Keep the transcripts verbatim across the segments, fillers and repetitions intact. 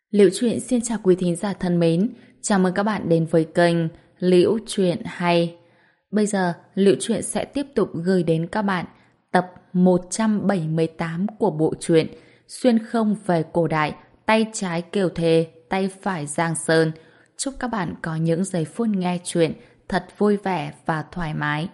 Liễu Chuyện xin chào quý thính giả thân mến, chào mừng các bạn đến với kênh Liễu Chuyện Hay. Bây giờ, Liễu Chuyện sẽ tiếp tục gửi đến các bạn tập một trăm bảy mươi tám của bộ truyện Xuyên không về cổ đại, tay trái Kiều Thề, tay phải Giang Sơn. Chúc các bạn có những giây phút nghe chuyện thật vui vẻ và thoải mái.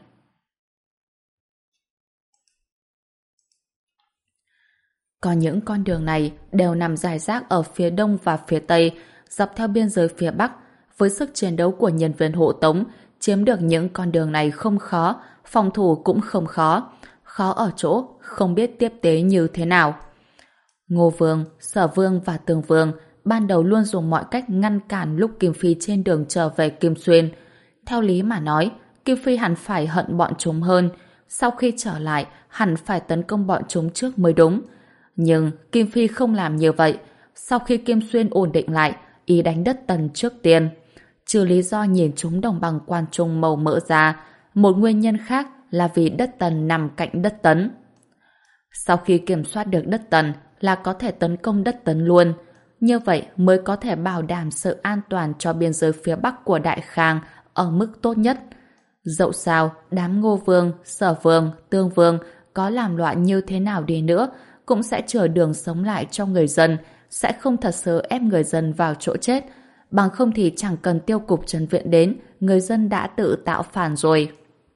Có những con đường này đều nằm rải rác ở phía đông và phía tây, dọc theo biên giới phía bắc. Với sức chiến đấu của nhân viên hộ tống, chiếm được những con đường này không khó, phòng thủ cũng không khó. Khó ở chỗ không biết tiếp tế như thế nào. Ngô Vương, Sở Vương và Tường Vương ban đầu luôn dùng mọi cách ngăn cản lúc Kim Phi trên đường trở về Kim Xuyên. Theo lý mà nói, Kim Phi hẳn phải hận bọn chúng hơn. Sau khi trở lại, hẳn phải tấn công bọn chúng trước mới đúng. Nhưng Kim Phi không làm như vậy. Sau khi Kim Xuyên ổn định lại, ý đánh đất Tần trước tiên. Trừ lý do nhìn chúng đồng bằng quan trung màu mỡ ra, một nguyên nhân khác là vì đất Tần nằm cạnh đất Tấn. Sau khi kiểm soát được đất Tần là có thể tấn công đất Tấn luôn. Như vậy mới có thể bảo đảm sự an toàn cho biên giới phía Bắc của Đại Khang ở mức tốt nhất. Dẫu sao, đám Ngô Vương, Sở Vương, Tương Vương có làm loạn như thế nào đi nữa cũng sẽ chừa đường sống lại cho người dân, sẽ không thật sự ép người dân vào chỗ chết. Bằng không thì chẳng cần tiêu cục trấn viện đến, người dân đã tự tạo phản rồi.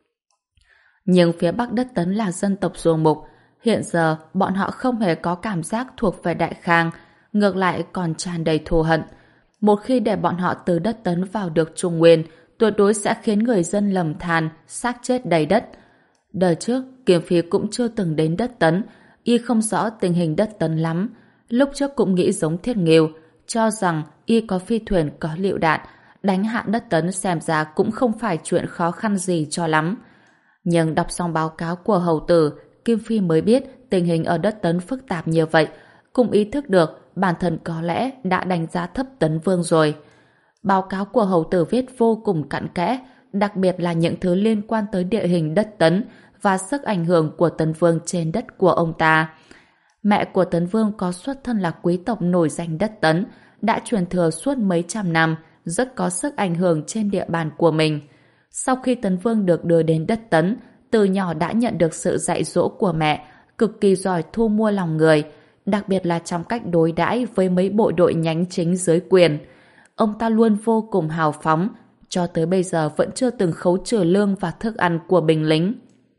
Nhưng phía Bắc đất Tấn là dân tộc ruồng mục. Hiện giờ, bọn họ không hề có cảm giác thuộc về Đại Khang, ngược lại còn tràn đầy thù hận. Một khi để bọn họ từ đất Tấn vào được Trung Nguyên, tuyệt đối sẽ khiến người dân lầm than, xác chết đầy đất. Đời trước, Kiếm Phi cũng chưa từng đến đất Tấn, y không rõ tình hình đất Tấn lắm. Lúc trước cũng nghĩ giống Thiết Nghiêu, cho rằng y có phi thuyền có lựu đạn, đánh hạ đất Tấn xem ra cũng không phải chuyện khó khăn gì cho lắm. Nhưng đọc xong báo cáo của hầu tử, Kim Phi mới biết tình hình ở đất Tấn phức tạp như vậy, cũng ý thức được bản thân có lẽ đã đánh giá thấp Tấn Vương rồi. Báo cáo của hầu tử viết vô cùng cặn kẽ, đặc biệt là những thứ liên quan tới địa hình đất Tấn và sức ảnh hưởng của Tấn Vương trên đất của ông ta. Mẹ của Tấn Vương có xuất thân là quý tộc nổi danh đất Tấn, đã truyền thừa suốt mấy trăm năm, rất có sức ảnh hưởng trên địa bàn của mình. Sau khi Tấn Vương được đưa đến đất Tấn, từ nhỏ đã nhận được sự dạy dỗ của mẹ, cực kỳ giỏi thu mua lòng người, đặc biệt là trong cách đối đãi với mấy bộ đội nhánh chính dưới quyền. Ông ta luôn vô cùng hào phóng, cho tới bây giờ vẫn chưa từng khấu trừ lương và thức ăn của binh lính.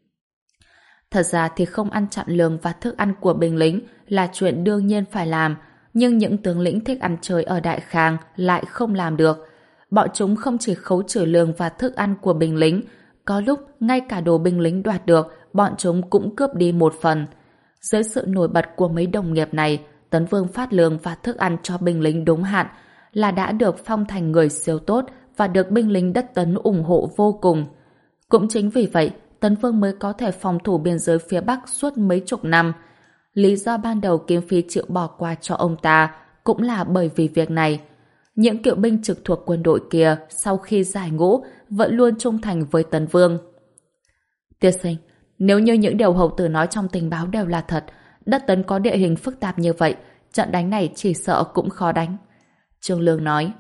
Thật ra thì không ăn chặn lương và thức ăn của binh lính là chuyện đương nhiên phải làm, nhưng những tướng lĩnh thích ăn chơi ở Đại Khang lại không làm được. Bọn chúng không chỉ khấu trừ lương và thức ăn của binh lính, có lúc ngay cả đồ binh lính đoạt được, bọn chúng cũng cướp đi một phần. Dưới sự nổi bật của mấy đồng nghiệp này, Tấn Vương phát lương và thức ăn cho binh lính đúng hạn, là đã được phong thành người siêu tốt và được binh lính đất Tấn ủng hộ vô cùng. Cũng chính vì vậy, Tấn Vương mới có thể phòng thủ biên giới phía Bắc suốt mấy chục năm. Lý do ban đầu Kiếm Phi chịu bỏ qua cho ông ta cũng là bởi vì việc này. Những kỵ binh trực thuộc quân đội kia sau khi giải ngũ vẫn luôn trung thành với Tấn Vương. Tiên sinh, nếu như những điều hầu tử nói trong tình báo đều là thật, đất Tấn có địa hình phức tạp như vậy, trận đánh này chỉ sợ cũng khó đánh. Trương Lương nói.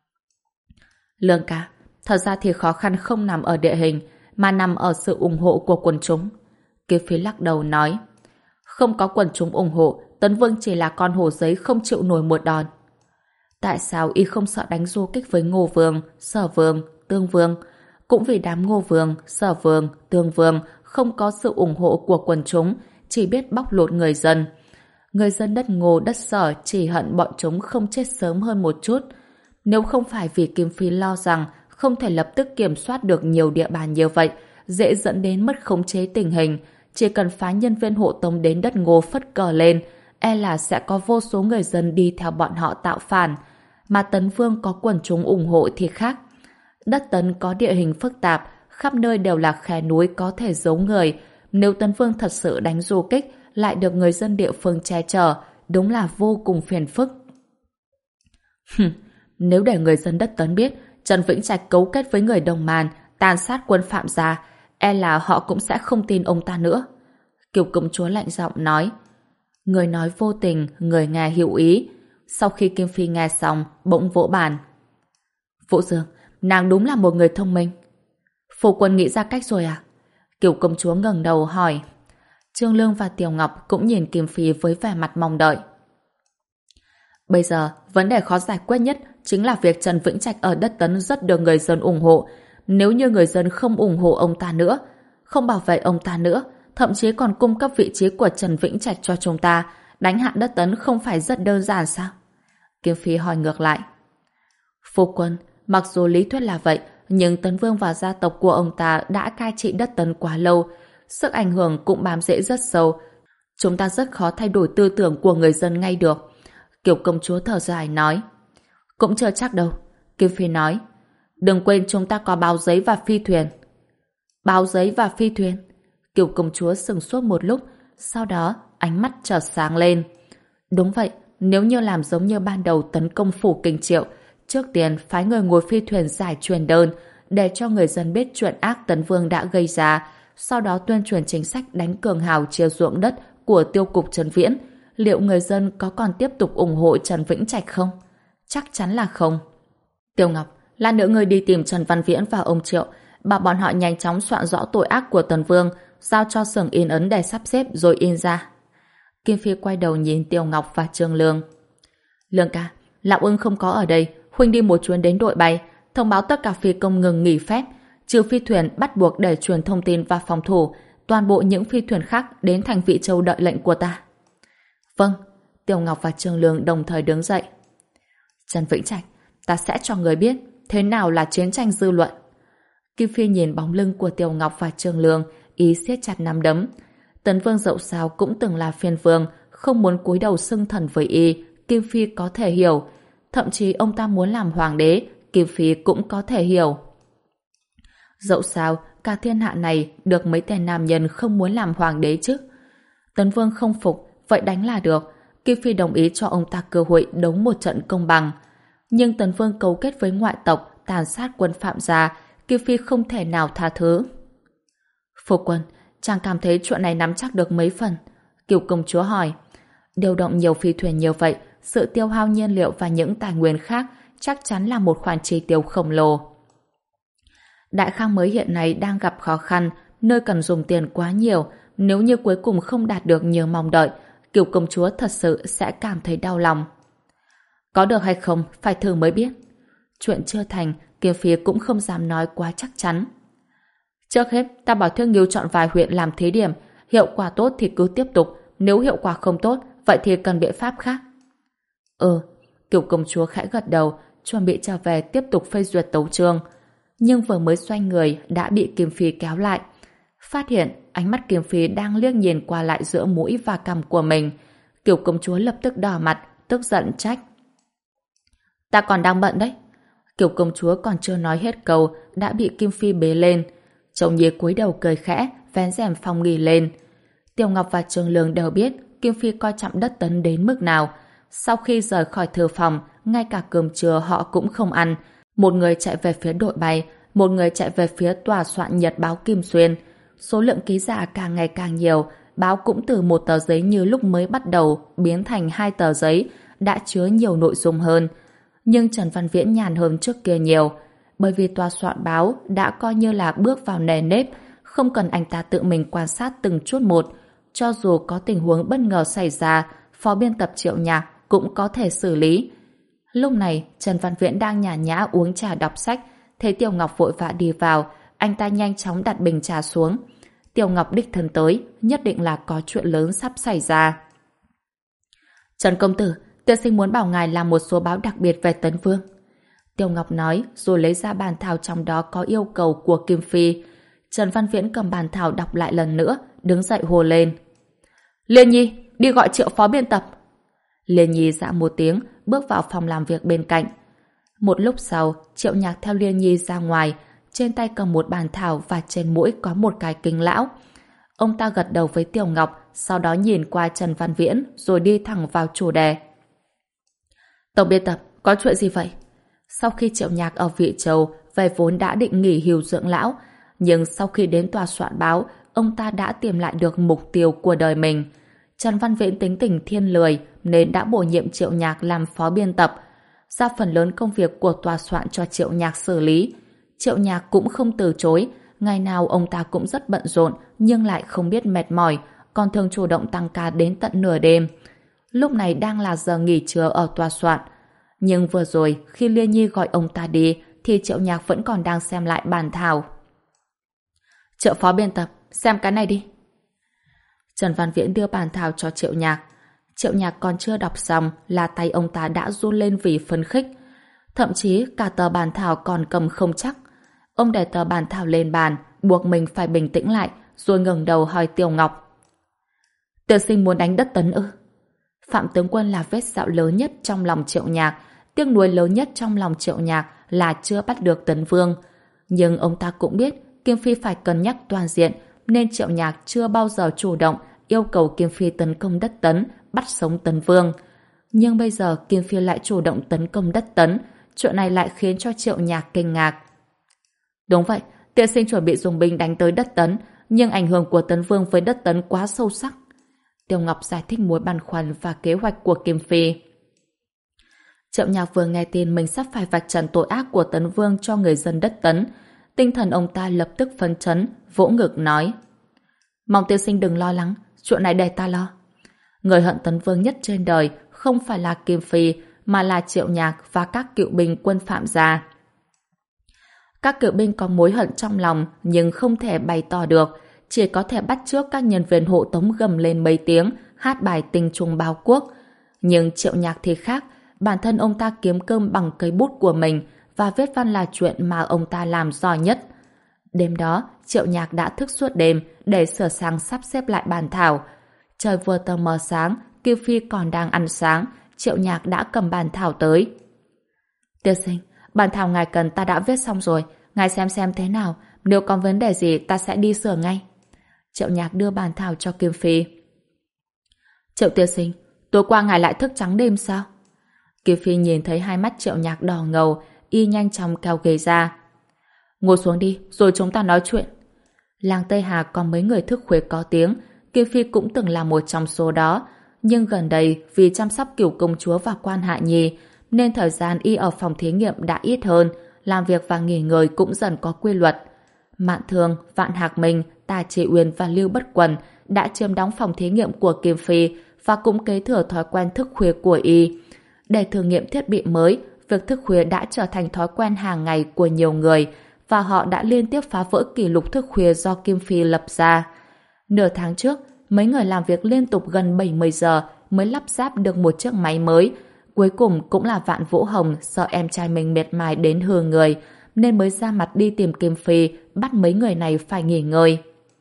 Lương ca, thật ra thì khó khăn không nằm ở địa hình, mà nằm ở sự ủng hộ của quần chúng. Kiếm Phi lắc đầu nói. Không có quần chúng ủng hộ, Tấn Vương chỉ là con hổ giấy không chịu nổi một đòn. Tại sao y không sợ đánh du kích với Ngô Vương, Sở Vương, Tương Vương? Cũng vì đám Ngô Vương, Sở Vương, Tương Vương không có sự ủng hộ của quần chúng, chỉ biết bóc lột người dân. Người dân đất Ngô, đất Sở chỉ hận bọn chúng không chết sớm hơn một chút. Nếu không phải vì Kim Phi lo rằng không thể lập tức kiểm soát được nhiều địa bàn như vậy, dễ dẫn đến mất khống chế tình hình, chỉ cần phái nhân viên hộ tống đến đất Ngô phất cờ lên, e là sẽ có vô số người dân đi theo bọn họ tạo phản. Mà Tấn Vương có quần chúng ủng hộ thì khác. Đất Tấn có địa hình phức tạp, khắp nơi đều là khe núi có thể giấu người. Nếu Tấn Vương thật sự đánh du kích, lại được người dân địa phương che chở, đúng là vô cùng phiền phức. Nếu để người dân đất Tấn biết Trần Vĩnh Trạch cấu kết với người Đồng Màn, tàn sát quân Phạm gia, e là họ cũng sẽ không tin ông ta nữa. Kiều công chúa lạnh giọng nói. Người nói vô tình, người nghe hữu ý. Sau khi Kim Phi nghe xong, bỗng vỗ bàn. Vũ Dương, nàng đúng là một người thông minh. Phu quân nghĩ ra cách rồi à? Kiều công chúa ngẩng đầu hỏi. Trương Lương và Tiểu Ngọc cũng nhìn Kim Phi với vẻ mặt mong đợi. Bây giờ, vấn đề khó giải quyết nhất chính là việc Trần Vĩnh Trạch ở đất Tấn rất được người dân ủng hộ. Nếu như người dân không ủng hộ ông ta nữa, không bảo vệ ông ta nữa, thậm chí còn cung cấp vị trí của Trần Vĩnh Trạch cho chúng ta, đánh hạ đất Tấn không phải rất đơn giản sao? Kim Phi hỏi ngược lại. Phu quân, mặc dù lý thuyết là vậy, nhưng Tấn Vương và gia tộc của ông ta đã cai trị đất Tấn quá lâu, sức ảnh hưởng cũng bám rễ rất sâu. Chúng ta rất khó thay đổi tư tưởng của người dân ngay được. Kiều công chúa thở dài nói. Cũng chưa chắc đâu. Kim Phi nói. Đừng quên chúng ta có báo giấy và phi thuyền. Báo giấy và phi thuyền? Kiều công chúa sững sốt một lúc, sau đó ánh mắt chợt sáng lên. Đúng vậy, nếu như làm giống như ban đầu tấn công phủ Kinh Triệu, trước tiên phái người ngồi phi thuyền giải truyền đơn để cho người dân biết chuyện ác Tấn Vương đã gây ra, sau đó tuyên truyền chính sách đánh cường hào chia ruộng đất của tiêu cục Trần Viễn, liệu người dân có còn tiếp tục ủng hộ Trần Vĩnh Trạch không? Chắc chắn là không. Tiêu Ngọc, lát nữa ngươi đi tìm Trần Văn Viễn và ông Triệu, bảo bọn họ nhanh chóng soạn rõ tội ác của Tần Vương, giao cho xưởng in ấn để sắp xếp rồi in ra. Kim Phi quay đầu nhìn Tiêu Ngọc và Trương Lương. Lương ca, Lão Ưng không có ở đây, huynh đi một chuyến đến đội bay, thông báo tất cả phi công ngừng nghỉ phép, trừ phi thuyền bắt buộc để truyền thông tin và phòng thủ, toàn bộ những phi thuyền khác đến thành Vị Châu đợi lệnh của ta. Vâng. Tiêu Ngọc và Trương Lương đồng thời đứng dậy. Trần Vĩnh Trạch, ta sẽ cho người biết thế nào là chiến tranh dư luận. Kim Phi nhìn bóng lưng của Tiêu Ngọc và Trương Lương, ý siết chặt nắm đấm. Tấn Vương dẫu sao cũng từng là phiên vương, không muốn cúi đầu xưng thần với y, Kim Phi có thể hiểu. Thậm chí ông ta muốn làm hoàng đế, Kim Phi cũng có thể hiểu. Dẫu sao, cả thiên hạ này được mấy tên nam nhân không muốn làm hoàng đế chứ. Tấn Vương không phục, vậy đánh là được. Kim Phi đồng ý cho ông ta cơ hội đấu một trận công bằng. Nhưng Tấn Vương cấu kết với ngoại tộc, tàn sát quân Phạm gia, Kim Phi không thể nào tha thứ. Phu quân, chàng cảm thấy chuyện này nắm chắc được mấy phần? Kiều công chúa hỏi. Điều động nhiều phi thuyền như vậy, sự tiêu hao nhiên liệu và những tài nguyên khác chắc chắn là một khoản chi tiêu khổng lồ. Đại Khang mới hiện nay đang gặp khó khăn, nơi cần dùng tiền quá nhiều. Nếu như cuối cùng không đạt được như mong đợi, Kiều công chúa thật sự sẽ cảm thấy đau lòng. Có được hay không, phải thử mới biết. Chuyện chưa thành, Kiều Phi cũng không dám nói quá chắc chắn. Trước hết, ta bảo Thương Nghiêu chọn vài huyện làm thí điểm, hiệu quả tốt thì cứ tiếp tục, nếu hiệu quả không tốt, vậy thì cần biện pháp khác. Ừ, Kiều công chúa khẽ gật đầu, chuẩn bị trở về tiếp tục phê duyệt tấu chương. Nhưng vừa mới xoay người đã bị Kim Phi kéo lại. Phát hiện ánh mắt Kim Phi đang liếc nhìn qua lại giữa mũi và cằm của mình. Kiều công chúa lập tức đỏ mặt, tức giận trách. Ta còn đang bận đấy. Kiều công chúa còn chưa nói hết câu đã bị Kim Phi bế lên. Chồng Nhi cúi đầu cười khẽ, vén rèm phòng nghỉ lên. Tiêu Ngọc và Trương Lương đều biết Kim Phi coi trọng đất Tấn đến mức nào. Sau khi rời khỏi thư phòng, ngay cả cơm trưa họ cũng không ăn. Một người chạy về phía đội bay, một người chạy về phía tòa soạn nhật báo Kim Xuyên. Số lượng ký giả càng ngày càng nhiều, báo cũng từ một tờ giấy như lúc mới bắt đầu biến thành hai tờ giấy, đã chứa nhiều nội dung hơn. Nhưng Trần Văn Viễn nhàn hơn trước kia nhiều, bởi vì tòa soạn báo đã coi như là bước vào nề nếp, không cần anh ta tự mình quan sát từng chút một. Cho dù có tình huống bất ngờ xảy ra, phó biên tập Triệu Nhạc cũng có thể xử lý. Lúc này, Trần Văn Viễn đang nhàn nhã uống trà đọc sách, thấy Tiểu Ngọc vội vã đi vào, anh ta nhanh chóng đặt bình trà xuống. Tiểu Ngọc đích thân tới, nhất định là có chuyện lớn sắp xảy ra. Trần công tử, tiên sinh muốn bảo ngài làm một số báo đặc biệt về Tấn Vương. Tiểu Ngọc nói, rồi lấy ra bản thảo trong đó có yêu cầu của Kim Phi. Trần Văn Viễn cầm bản thảo đọc lại lần nữa, đứng dậy hô lên. Liên Nhi, đi gọi Triệu phó biên tập. Liên Nhi dạ một tiếng, bước vào phòng làm việc bên cạnh. Một lúc sau, Triệu Nhạc theo Liên Nhi ra ngoài, trên tay cầm một bản thảo và trên mũi có một cái kính lão. Ông ta gật đầu với Tiểu Ngọc, sau đó nhìn qua Trần Văn Viễn, rồi đi thẳng vào chủ đề. Tổng biên tập, có chuyện gì vậy? Sau khi Triệu Nhạc ở Vị Châu, về vốn đã định nghỉ hưu dưỡng lão, nhưng sau khi đến tòa soạn báo, ông ta đã tìm lại được mục tiêu của đời mình. Trần Văn Viễn tính tình thiên lười nên đã bổ nhiệm Triệu Nhạc làm phó biên tập, giao phần lớn công việc của tòa soạn cho Triệu Nhạc xử lý. Triệu Nhạc cũng không từ chối, ngày nào ông ta cũng rất bận rộn nhưng lại không biết mệt mỏi, còn thường chủ động tăng ca đến tận nửa đêm. Lúc này đang là giờ nghỉ trưa ở tòa soạn. Nhưng vừa rồi khi Liên Nhi gọi ông ta đi thì Triệu Nhạc vẫn còn đang xem lại bản thảo. Triệu phó biên tập, xem cái này đi. Trần Văn Viễn đưa bản thảo cho Triệu Nhạc. Triệu Nhạc còn chưa đọc xong là tay ông ta đã run lên vì phấn khích. Thậm chí cả tờ bản thảo còn cầm không chắc. Ông để tờ bản thảo lên bàn, buộc mình phải bình tĩnh lại, rồi ngẩng đầu hỏi Tiểu Ngọc. Tiên sinh muốn đánh đất Tấn ư? Phạm tướng quân là vết sẹo lớn nhất trong lòng Triệu Nhạc, tiếc nuối lớn nhất trong lòng Triệu Nhạc là chưa bắt được Tấn Vương. Nhưng ông ta cũng biết Kim Phi phải cân nhắc toàn diện, nên Triệu Nhạc chưa bao giờ chủ động yêu cầu Kim Phi tấn công đất Tấn, bắt sống Tấn Vương. Nhưng bây giờ Kim Phi lại chủ động tấn công đất Tấn, chuyện này lại khiến cho Triệu Nhạc kinh ngạc. Đúng vậy, tiên sinh chuẩn bị dùng binh đánh tới đất Tấn, nhưng ảnh hưởng của Tấn Vương với đất Tấn quá sâu sắc. Tiêu Ngọc giải thích mối băn khoăn và kế hoạch của Kim Phi. Triệu Nhạc vừa nghe tin mình sắp phải vạch trần tội ác của Tấn Vương cho người dân đất Tấn, tinh thần ông ta lập tức phấn chấn, vỗ ngực nói: Mong tiên sinh đừng lo lắng, chuyện này để ta lo. Người hận Tấn Vương nhất trên đời không phải là Kim Phi, mà là Triệu Nhạc và các cựu binh quân Phạm gia. Các cựu binh có mối hận trong lòng nhưng không thể bày tỏ được, chỉ có thể bắt chước các nhân viên hộ tống gầm lên mấy tiếng, hát bài Tinh Trung Báo Quốc. Nhưng Triệu Nhạc thì khác, bản thân ông ta kiếm cơm bằng cây bút của mình và viết văn là chuyện mà ông ta làm giỏi nhất. Đêm đó, Triệu Nhạc đã thức suốt đêm để sửa sang sắp xếp lại bản thảo. Trời vừa tờ mờ sáng, Kim Phi còn đang ăn sáng, Triệu Nhạc đã cầm bản thảo tới. Tiên sinh, bản thảo ngài cần ta đã viết xong rồi, ngài xem xem thế nào, nếu có vấn đề gì ta sẽ đi sửa ngay. Triệu Nhạc đưa bản thảo cho Kim Phi. Triệu tiên sinh, tối qua ngài lại thức trắng đêm sao? Kim Phi nhìn thấy hai mắt Triệu Nhạc đỏ ngầu, y nhanh chóng kéo ghế ra. Ngồi xuống đi, rồi chúng ta nói chuyện. Làng Tây Hà có mấy người thức khuya có tiếng, Kim Phi cũng từng là một trong số đó, nhưng gần đây vì chăm sóc Cửu công chúa và Quan Hạ Nhi, nên thời gian y ở phòng thí nghiệm đã ít hơn, làm việc và nghỉ ngơi cũng dần có quy luật. Mạn Thương, Vạn Hạc Minh, Tà Trị Uyên và Lưu Bất Quần đã chiếm đóng phòng thí nghiệm của Kim Phi và cũng kế thừa thói quen thức khuya của y. Để thử nghiệm thiết bị mới, việc thức khuya đã trở thành thói quen hàng ngày của nhiều người, và họ đã liên tiếp phá vỡ kỷ lục thức khuya do Kim Phi lập ra. Nửa tháng trước, mấy người làm việc liên tục gần bảy mươi giờ mới lắp ráp được một chiếc máy mới. Cuối cùng cũng là Vạn Vũ Hồng sợ em trai mình mệt mỏi đến hư người, nên mới ra mặt đi tìm Kim Phi, bắt mấy người này phải nghỉ ngơi.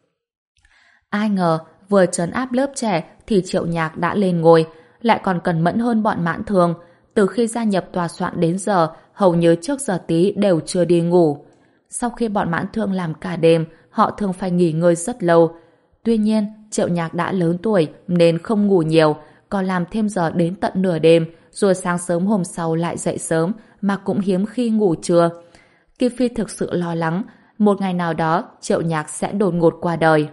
Ai ngờ, vừa trấn áp lớp trẻ thì Triệu Nhạc đã lên ngôi, lại còn cẩn mẫn hơn bọn Mãn Thương. Từ khi gia nhập tòa soạn đến giờ, hầu như trước giờ tí đều chưa đi ngủ. Sau khi bọn Mãn Thương làm cả đêm, họ thường phải nghỉ ngơi rất lâu. Tuy nhiên, Triệu Nhạc đã lớn tuổi nên không ngủ nhiều, còn làm thêm giờ đến tận nửa đêm, rồi sáng sớm hôm sau lại dậy sớm, mà cũng hiếm khi ngủ trưa. Kim Phi thực sự lo lắng, một ngày nào đó Triệu Nhạc sẽ đột ngột qua đời.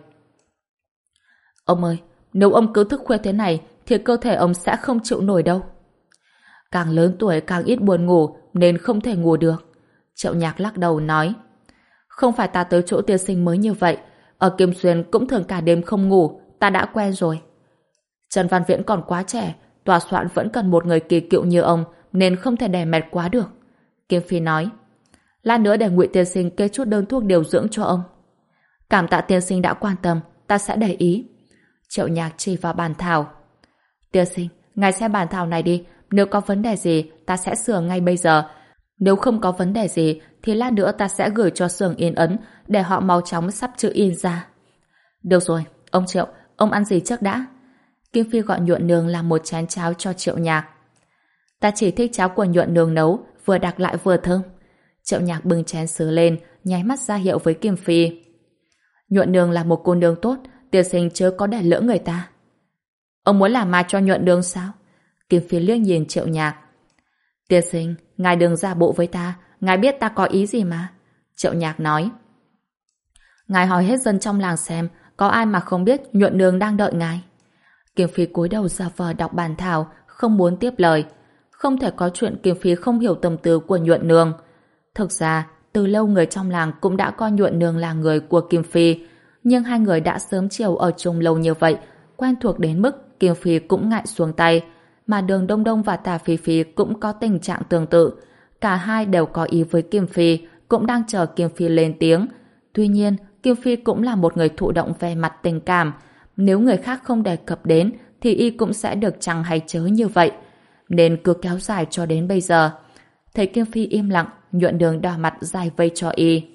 Ông ơi, nếu ông cứ thức khuya thế này, thì cơ thể ông sẽ không chịu nổi đâu. Càng lớn tuổi càng ít buồn ngủ, nên không thể ngủ được. Triệu Nhạc lắc đầu nói, không phải ta tới chỗ tiên sinh mới như vậy, ở Kim Xuyên cũng thường cả đêm không ngủ, ta đã quen rồi. Trần Văn Viễn còn quá trẻ, tòa soạn vẫn cần một người kỳ cựu như ông, nên không thể để mệt quá được. Kim Phi nói, lát nữa để Ngụy tiên sinh kê chút đơn thuốc điều dưỡng cho ông. Cảm tạ tiên sinh đã quan tâm, ta sẽ để ý. Triệu Nhạc chỉ vào bản thảo. Tiên sinh, ngài xem bản thảo này đi, nếu có vấn đề gì ta sẽ sửa ngay bây giờ. Nếu không có vấn đề gì thì lát nữa ta sẽ gửi cho xưởng in ấn để họ mau chóng sắp chữ in ra. Được rồi, ông Triệu, ông ăn gì trước đã? Kim Phi gọi Nhuận Nương làm một chén cháo cho Triệu Nhạc. Ta chỉ thích cháo của Nhuận Nương nấu, vừa đặc lại vừa thơm. Triệu Nhạc bưng chén sứ lên, nháy mắt ra hiệu với Kim Phi. Nhuận Nương là một cô nương tốt, tiên sinh chớ có để lỡ người ta. Ông muốn làm ma cho Nhuận Nương sao? Kim Phi liếc nhìn Triệu Nhạc. Tiên sinh, ngài đừng giả bộ với ta, ngài biết ta có ý gì mà. Triệu Nhạc nói. Ngài hỏi hết dân trong làng xem, có ai mà không biết Nhuận Nương đang đợi ngài. Kim Phi cúi đầu giả vờ đọc bàn thảo, không muốn tiếp lời. Không thể có chuyện Kim Phi không hiểu tâm tư của Nhuận Nương. Thực ra, từ lâu người trong làng cũng đã coi Nhuận Nương là người của Kim Phi, nhưng hai người đã sớm chiều ở chung lâu như vậy, quen thuộc đến mức Kim Phi cũng ngại xuống tay, mà Đường Đông Đông và Tả Phi Phi cũng có tình trạng tương tự. Cả hai đều có ý với Kim Phi, cũng đang chờ Kim Phi lên tiếng. Tuy nhiên, Kim Phi cũng là một người thụ động về mặt tình cảm. Nếu người khác không đề cập đến, thì y cũng sẽ được chăng hay chớ như vậy. Nên cứ kéo dài cho đến bây giờ. Thấy Kim Phi im lặng, Nhuận Đường đỏ mặt giải vây cho y.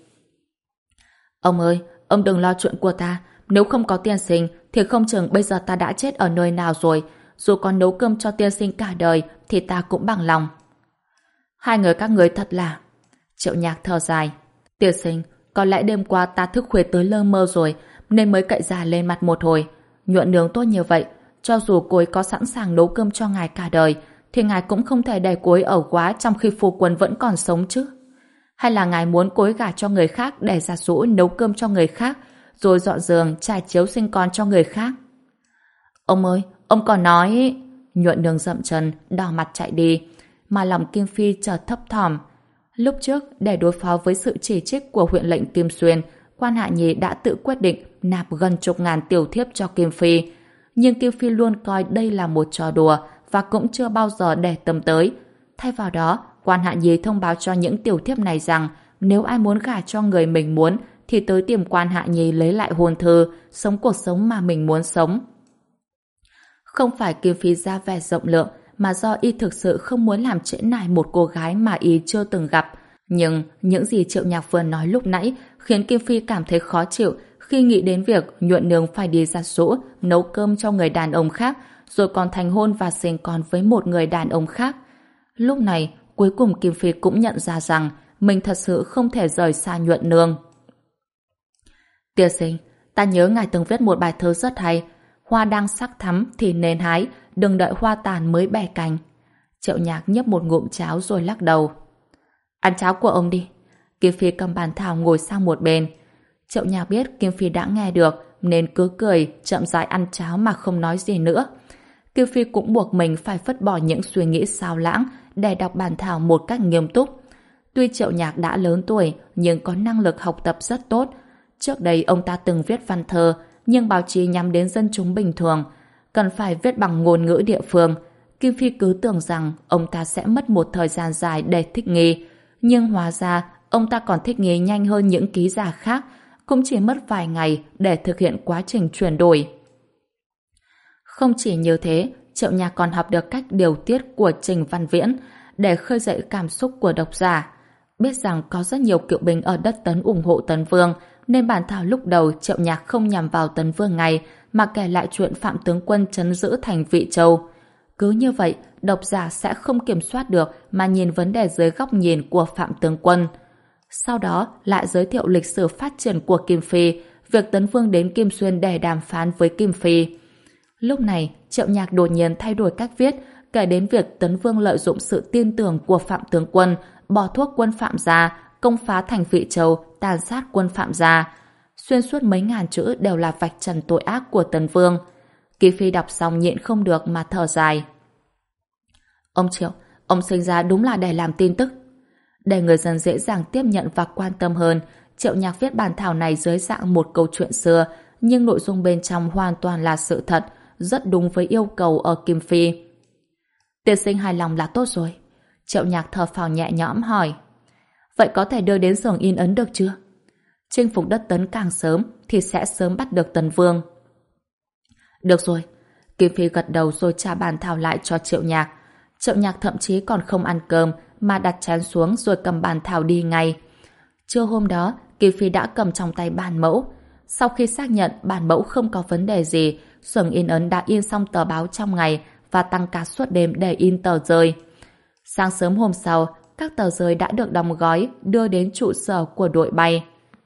Ông ơi, ông đừng lo chuyện của ta. Nếu không có tiên sinh, thì không chừng bây giờ ta đã chết ở nơi nào rồi. Dù còn nấu cơm cho tiên sinh cả đời, thì ta cũng bằng lòng. Hai người các người thật là... Triệu Nhạc thở dài. Tiên sinh, có lẽ đêm qua ta thức khuya tới lơ mơ rồi, nên mới cậy già lên mặt một hồi. Nhuận Nương tốt như vậy, cho dù cô ấy có sẵn sàng nấu cơm cho ngài cả đời, thì ngài cũng không thể để cô ấy ở quá trong khi phu quân vẫn còn sống chứ. Hay là ngài muốn cô ấy gả cho người khác để giặt giũ nấu cơm cho người khác, rồi dọn giường, trải chiếu sinh con cho người khác? Ông ơi, ông còn nói... Nhuận Nương dậm chân, đỏ mặt chạy đi, mà lòng Kim Phi chợt thấp thỏm. Lúc trước, để đối phó với sự chỉ trích của huyện lệnh Kim Xuyên, Quan Hạ Nhi đã tự quyết định nạp gần chục ngàn tiểu thiếp cho Kim Phi. Nhưng Kim Phi luôn coi đây là một trò đùa và cũng chưa bao giờ để tâm tới. Thay vào đó, Quan Hạ Nhi thông báo cho những tiểu thiếp này rằng nếu ai muốn gả cho người mình muốn thì tới tìm Quan Hạ Nhi lấy lại hôn thư, sống cuộc sống mà mình muốn sống. Không phải Kim Phi ra vẻ rộng lượng, mà do y thực sự không muốn làm trễ nải một cô gái mà y chưa từng gặp. Nhưng những gì Triệu Nhạc vừa nói lúc nãy khiến Kim Phi cảm thấy khó chịu khi nghĩ đến việc Nhuận Nương phải đi giặt giũ, nấu cơm cho người đàn ông khác, rồi còn thành hôn và sinh con với một người đàn ông khác. Lúc này, cuối cùng Kim Phi cũng nhận ra rằng mình thật sự không thể rời xa Nhuận Nương. Tiên sinh, ta nhớ ngài từng viết một bài thơ rất hay. Hoa đang sắc thắm thì nên hái, đừng đợi hoa tàn mới bẻ cành. Triệu Nhạc nhấp một ngụm cháo rồi lắc đầu. Ăn cháo của ông đi. Kim Phi cầm bàn thảo ngồi sang một bên. Triệu Nhạc biết Kim Phi đã nghe được nên cứ cười, chậm rãi ăn cháo mà không nói gì nữa. Kim Phi cũng buộc mình phải phất bỏ những suy nghĩ xao lãng để đọc bản thảo một cách nghiêm túc. Tuy Triệu Nhạc đã lớn tuổi nhưng có năng lực học tập rất tốt. Trước đây ông ta từng viết văn thơ, nhưng báo chí nhắm đến dân chúng bình thường, cần phải viết bằng ngôn ngữ địa phương. Kim Phi cứ tưởng rằng ông ta sẽ mất một thời gian dài để thích nghi, nhưng hóa ra ông ta còn thích nghi nhanh hơn những ký giả khác, cũng chỉ mất vài ngày để thực hiện quá trình chuyển đổi. Không chỉ như thế, Triệu Nhạc còn học được cách điều tiết của Trình Văn Viễn để khơi dậy cảm xúc của độc giả. Biết rằng có rất nhiều cựu binh ở đất Tấn ủng hộ Tấn Vương, nên bản thảo lúc đầu Triệu Nhạc không nhằm vào Tấn Vương ngay, mà kể lại chuyện Phạm tướng quân trấn giữ thành Vị Châu. Cứ như vậy, độc giả sẽ không kiểm soát được mà nhìn vấn đề dưới góc nhìn của Phạm tướng quân. Sau đó lại giới thiệu lịch sử phát triển của Kim Phi, việc Tấn Vương đến Kim Xuyên để đàm phán với Kim Phi. Lúc này, Triệu Nhạc đột nhiên thay đổi cách viết, kể đến việc Tấn Vương lợi dụng sự tin tưởng của Phạm tướng quân, bỏ thuốc quân Phạm gia, công phá thành Vị Châu, tàn sát quân Phạm gia. Xuyên suốt mấy ngàn chữ đều là vạch trần tội ác của Tấn Vương. Kim Phi đọc xong nhịn không được mà thở dài. Ông Triệu, ông sinh ra đúng là để làm tin tức. Để người dân dễ dàng tiếp nhận và quan tâm hơn, Triệu Nhạc viết bản thảo này dưới dạng một câu chuyện xưa, nhưng nội dung bên trong hoàn toàn là sự thật, rất đúng với yêu cầu ở Kim Phi. Tiên sinh hài lòng là tốt rồi. Triệu Nhạc thở phào nhẹ nhõm hỏi. Vậy có thể đưa đến xưởng in ấn được chưa? Chinh phục đất Tấn càng sớm thì sẽ sớm bắt được Tấn Vương. Được rồi. Kim Phi gật đầu rồi trả bản thảo lại cho Triệu Nhạc. Triệu Nhạc thậm chí còn không ăn cơm mà đặt chén xuống rồi cầm bản thảo đi ngay. Trưa hôm đó, Kim Phi đã cầm trong tay bản mẫu. Sau khi xác nhận bản mẫu không có vấn đề gì, xưởng in ấn đã in xong tờ báo trong ngày và tăng ca suốt đêm để in tờ rơi. Sáng sớm hôm sau, các tờ rơi đã được đóng gói đưa đến trụ sở của đội bay.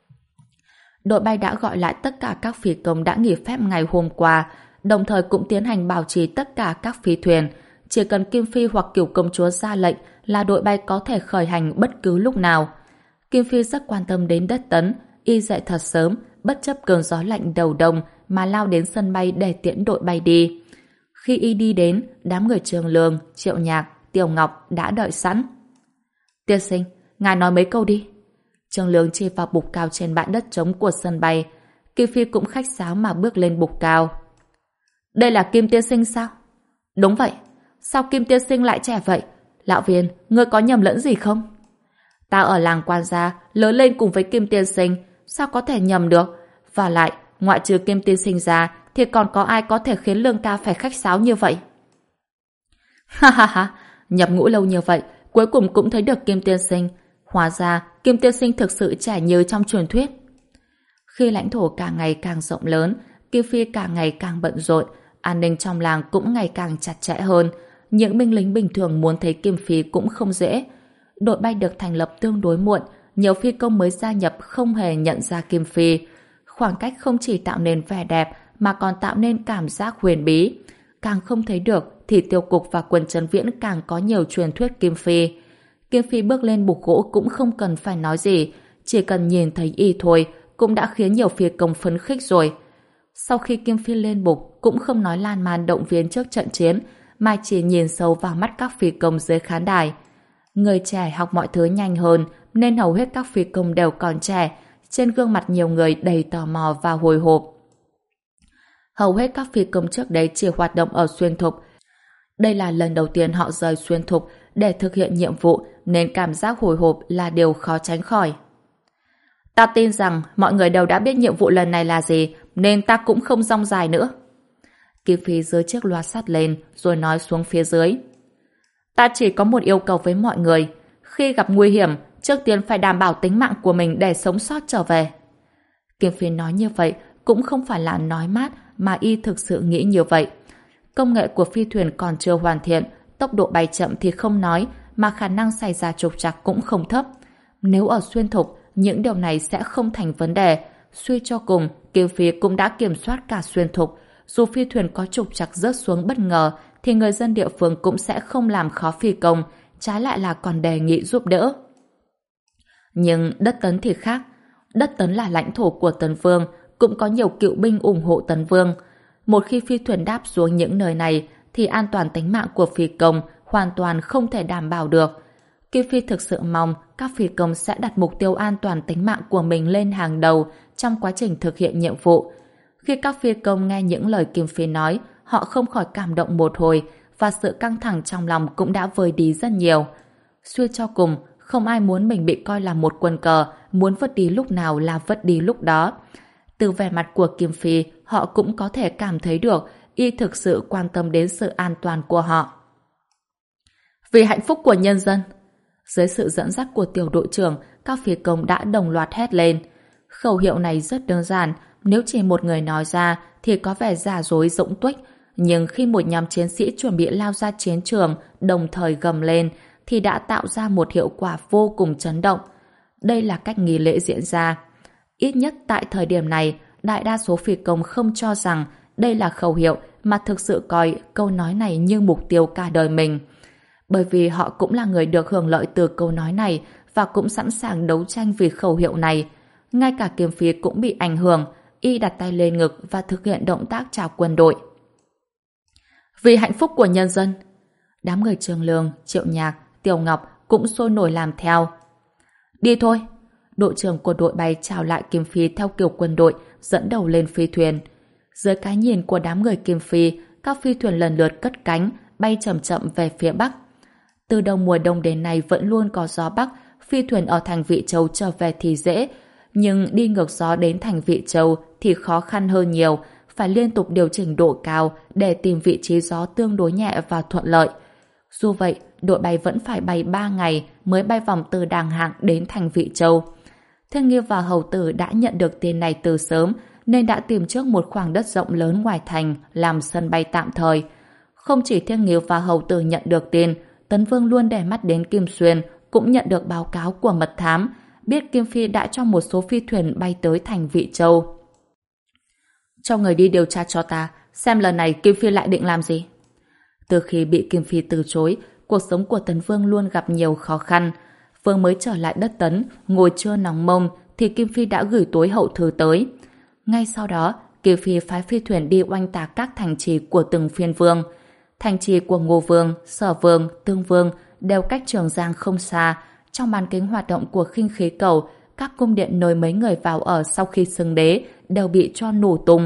Đội bay đã gọi lại tất cả các phi công đã nghỉ phép ngày hôm qua, đồng thời cũng tiến hành bảo trì tất cả các phi thuyền. Chỉ cần Kim Phi hoặc Cửu công chúa ra lệnh là đội bay có thể khởi hành bất cứ lúc nào. Kim Phi rất quan tâm đến đất Tấn, y dậy thật sớm, bất chấp cơn gió lạnh đầu đông mà lao đến sân bay để tiễn đội bay đi. Khi y đi đến, đám người Trường Lương, Triệu Nhạc, Tiểu Ngọc đã đợi sẵn. Tiên sinh, ngài nói mấy câu đi. Trường Lương chỉ vào bục cao trên bãi đất trống của sân bay. Kim Phi cũng khách sáo mà bước lên bục cao. Đây là Kim tiên sinh sao? Đúng vậy. Sao Kim tiên sinh lại trẻ vậy? Lão Viên, ngươi có nhầm lẫn gì không? Ta ở làng Quan Gia, lớn lên cùng với Kim tiên sinh, sao có thể nhầm được? Và lại, ngoại trừ Kim tiên sinh ra, thì còn có ai có thể khiến Lương ca phải khách sáo như vậy? Ha ha ha, nhập ngũ lâu như vậy, cuối cùng cũng thấy được Kim tiên sinh. Hóa ra, Kim tiên sinh thực sự trẻ như trong truyền thuyết. Khi lãnh thổ càng ngày càng rộng lớn, Kim Phi càng ngày càng bận rộn, an ninh trong làng cũng ngày càng chặt chẽ hơn. Những binh lính bình thường muốn thấy Kim Phi cũng không dễ. Đội bay được thành lập tương đối muộn, nhiều phi công mới gia nhập không hề nhận ra Kim Phi. Khoảng cách không chỉ tạo nên vẻ đẹp mà còn tạo nên cảm giác huyền bí. Càng không thấy được thì Tiêu Cục và Quân Trấn Viễn càng có nhiều truyền thuyết Kim Phi. Kim Phi bước lên bục gỗ cũng không cần phải nói gì, chỉ cần nhìn thấy y thôi cũng đã khiến nhiều phi công phấn khích rồi. Sau khi Kim Phi lên bục cũng không nói lan man động viên trước trận chiến, mà chỉ nhìn sâu vào mắt các phi công dưới khán đài. Người trẻ học mọi thứ nhanh hơn nên hầu hết các phi công đều còn trẻ, trên gương mặt nhiều người đầy tò mò và hồi hộp. Hầu hết các phi công trước đây chỉ hoạt động ở Xuyên Thục. Đây là lần đầu tiên họ rời Xuyên Thục để thực hiện nhiệm vụ nên cảm giác hồi hộp là điều khó tránh khỏi. Ta tin rằng mọi người đều đã biết nhiệm vụ lần này là gì nên ta cũng không dong dài nữa. Kim Phi giơ chiếc loa sắt lên rồi nói xuống phía dưới. Ta chỉ có một yêu cầu với mọi người. Khi gặp nguy hiểm, trước tiên phải đảm bảo tính mạng của mình để sống sót trở về. Kim Phi nói như vậy cũng không phải là nói mát mà y thực sự nghĩ như vậy. Công nghệ của phi thuyền còn chưa hoàn thiện, tốc độ bay chậm thì không nói, mà khả năng xảy ra trục trặc cũng không thấp. Nếu ở Xuyên Thục, những điều này sẽ không thành vấn đề. Suy cho cùng, Kim Phi cũng đã kiểm soát cả Xuyên Thục. Dù phi thuyền có trục trặc rớt xuống bất ngờ, thì người dân địa phương cũng sẽ không làm khó phi công, trái lại là còn đề nghị giúp đỡ. Nhưng đất Tấn thì khác. Đất Tấn là lãnh thổ của Tấn Vương, cũng có nhiều cựu binh ủng hộ Tấn Vương. Một khi phi thuyền đáp xuống những nơi này, thì an toàn tính mạng của phi công hoàn toàn không thể đảm bảo được. Kim Phi thực sự mong các phi công sẽ đặt mục tiêu an toàn tính mạng của mình lên hàng đầu trong quá trình thực hiện nhiệm vụ. Khi các phi công nghe những lời Kim Phi nói, họ không khỏi cảm động một hồi và sự căng thẳng trong lòng cũng đã vơi đi rất nhiều. Suy cho cùng, không ai muốn mình bị coi là một quân cờ, muốn vứt đi lúc nào là vứt đi lúc đó. Từ vẻ mặt của Kim Phi, họ cũng có thể cảm thấy được y thực sự quan tâm đến sự an toàn của họ. Vì hạnh phúc của nhân dân. Dưới sự dẫn dắt của tiểu đội trưởng, các phi công đã đồng loạt hét lên. Khẩu hiệu này rất đơn giản, nếu chỉ một người nói ra thì có vẻ giả dối rỗng tuếch, nhưng khi một nhóm chiến sĩ chuẩn bị lao ra chiến trường đồng thời gầm lên thì đã tạo ra một hiệu quả vô cùng chấn động. Đây là cách nghi lễ diễn ra. Ít nhất tại thời điểm này, đại đa số phi công không cho rằng đây là khẩu hiệu mà thực sự coi câu nói này như mục tiêu cả đời mình. Bởi vì họ cũng là người được hưởng lợi từ câu nói này và cũng sẵn sàng đấu tranh vì khẩu hiệu này. Ngay cả Kim Phi cũng bị ảnh hưởng, y đặt tay lên ngực và thực hiện động tác chào quân đội. Vì hạnh phúc của nhân dân. Đám người Trường Lương, Triệu Nhạc, Tiểu Ngọc cũng sôi nổi làm theo. Đi thôi. Đội trưởng của đội bay chào lại Kim Phi theo kiểu quân đội, dẫn đầu lên phi thuyền. Dưới cái nhìn của đám người Kim Phi, các phi thuyền lần lượt cất cánh, bay chậm chậm về phía Bắc. Từ đầu mùa đông đến nay vẫn luôn có gió Bắc, phi thuyền ở thành Vị Châu trở về thì dễ, nhưng đi ngược gió đến thành Vị Châu thì khó khăn hơn nhiều, phải liên tục điều chỉnh độ cao để tìm vị trí gió tương đối nhẹ và thuận lợi. Dù vậy, đội bay vẫn phải bay ba ngày mới bay vòng từ Đàng Hạng đến thành Vị Châu. Thiên Nghiêu và Hầu Tử đã nhận được tin này từ sớm nên đã tìm trước một khoảng đất rộng lớn ngoài thành làm sân bay tạm thời. Không chỉ Thiên Nghiêu và Hầu Tử nhận được tin, Tấn Vương luôn để mắt đến Kim Xuyên cũng nhận được báo cáo của mật thám, biết Kim Phi đã cho một số phi thuyền bay tới thành Vị Châu. Cho người đi điều tra cho ta, xem lần này Kim Phi lại định làm gì. Từ khi bị Kim Phi từ chối, cuộc sống của Tấn Vương luôn gặp nhiều khó khăn. Vương mới trở lại đất Tấn, ngồi chưa nóng mông thì Kim Phi đã gửi tối hậu thư tới. Ngay sau đó, Kiều Phi phái phi thuyền đi oanh tạc các thành trì của từng phiên vương. Thành trì của Ngô Vương, Sở Vương, Tương Vương đều cách Trường Giang không xa. Trong bán kính hoạt động của khinh khí cầu, các cung điện nơi mấy người vào ở sau khi xưng đế đều bị cho nổ tung.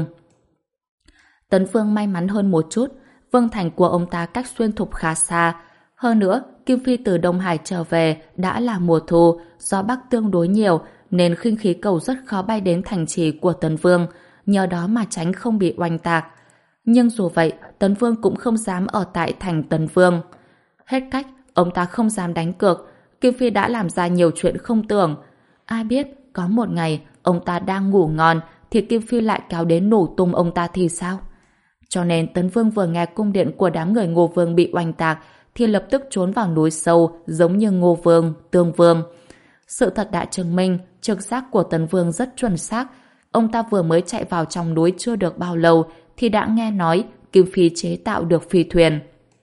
Tấn Vương may mắn hơn một chút, vương thành của ông ta cách Xuyên Thục khá xa. Hơn nữa, Kim Phi từ Đông Hải trở về đã là mùa thu, gió Bắc tương đối nhiều nên khinh khí cầu rất khó bay đến thành trì của Tấn Vương, nhờ đó mà tránh không bị oanh tạc. Nhưng dù vậy, Tấn Vương cũng không dám ở tại thành Tấn Vương. Hết cách, ông ta không dám đánh cược, Kim Phi đã làm ra nhiều chuyện không tưởng. Ai biết, có một ngày, ông ta đang ngủ ngon thì Kim Phi lại kéo đến nổ tung ông ta thì sao? Cho nên Tấn Vương vừa nghe cung điện của đám người Ngô Vương bị oanh tạc thì lập tức trốn vào núi sâu giống như Ngô Vương, Tương Vương. Sự thật đã chứng minh trực giác của Tấn Vương rất chuẩn xác. Ông ta vừa mới chạy vào trong núi chưa được bao lâu thì đã nghe nói Kim Phi chế tạo được phi thuyền.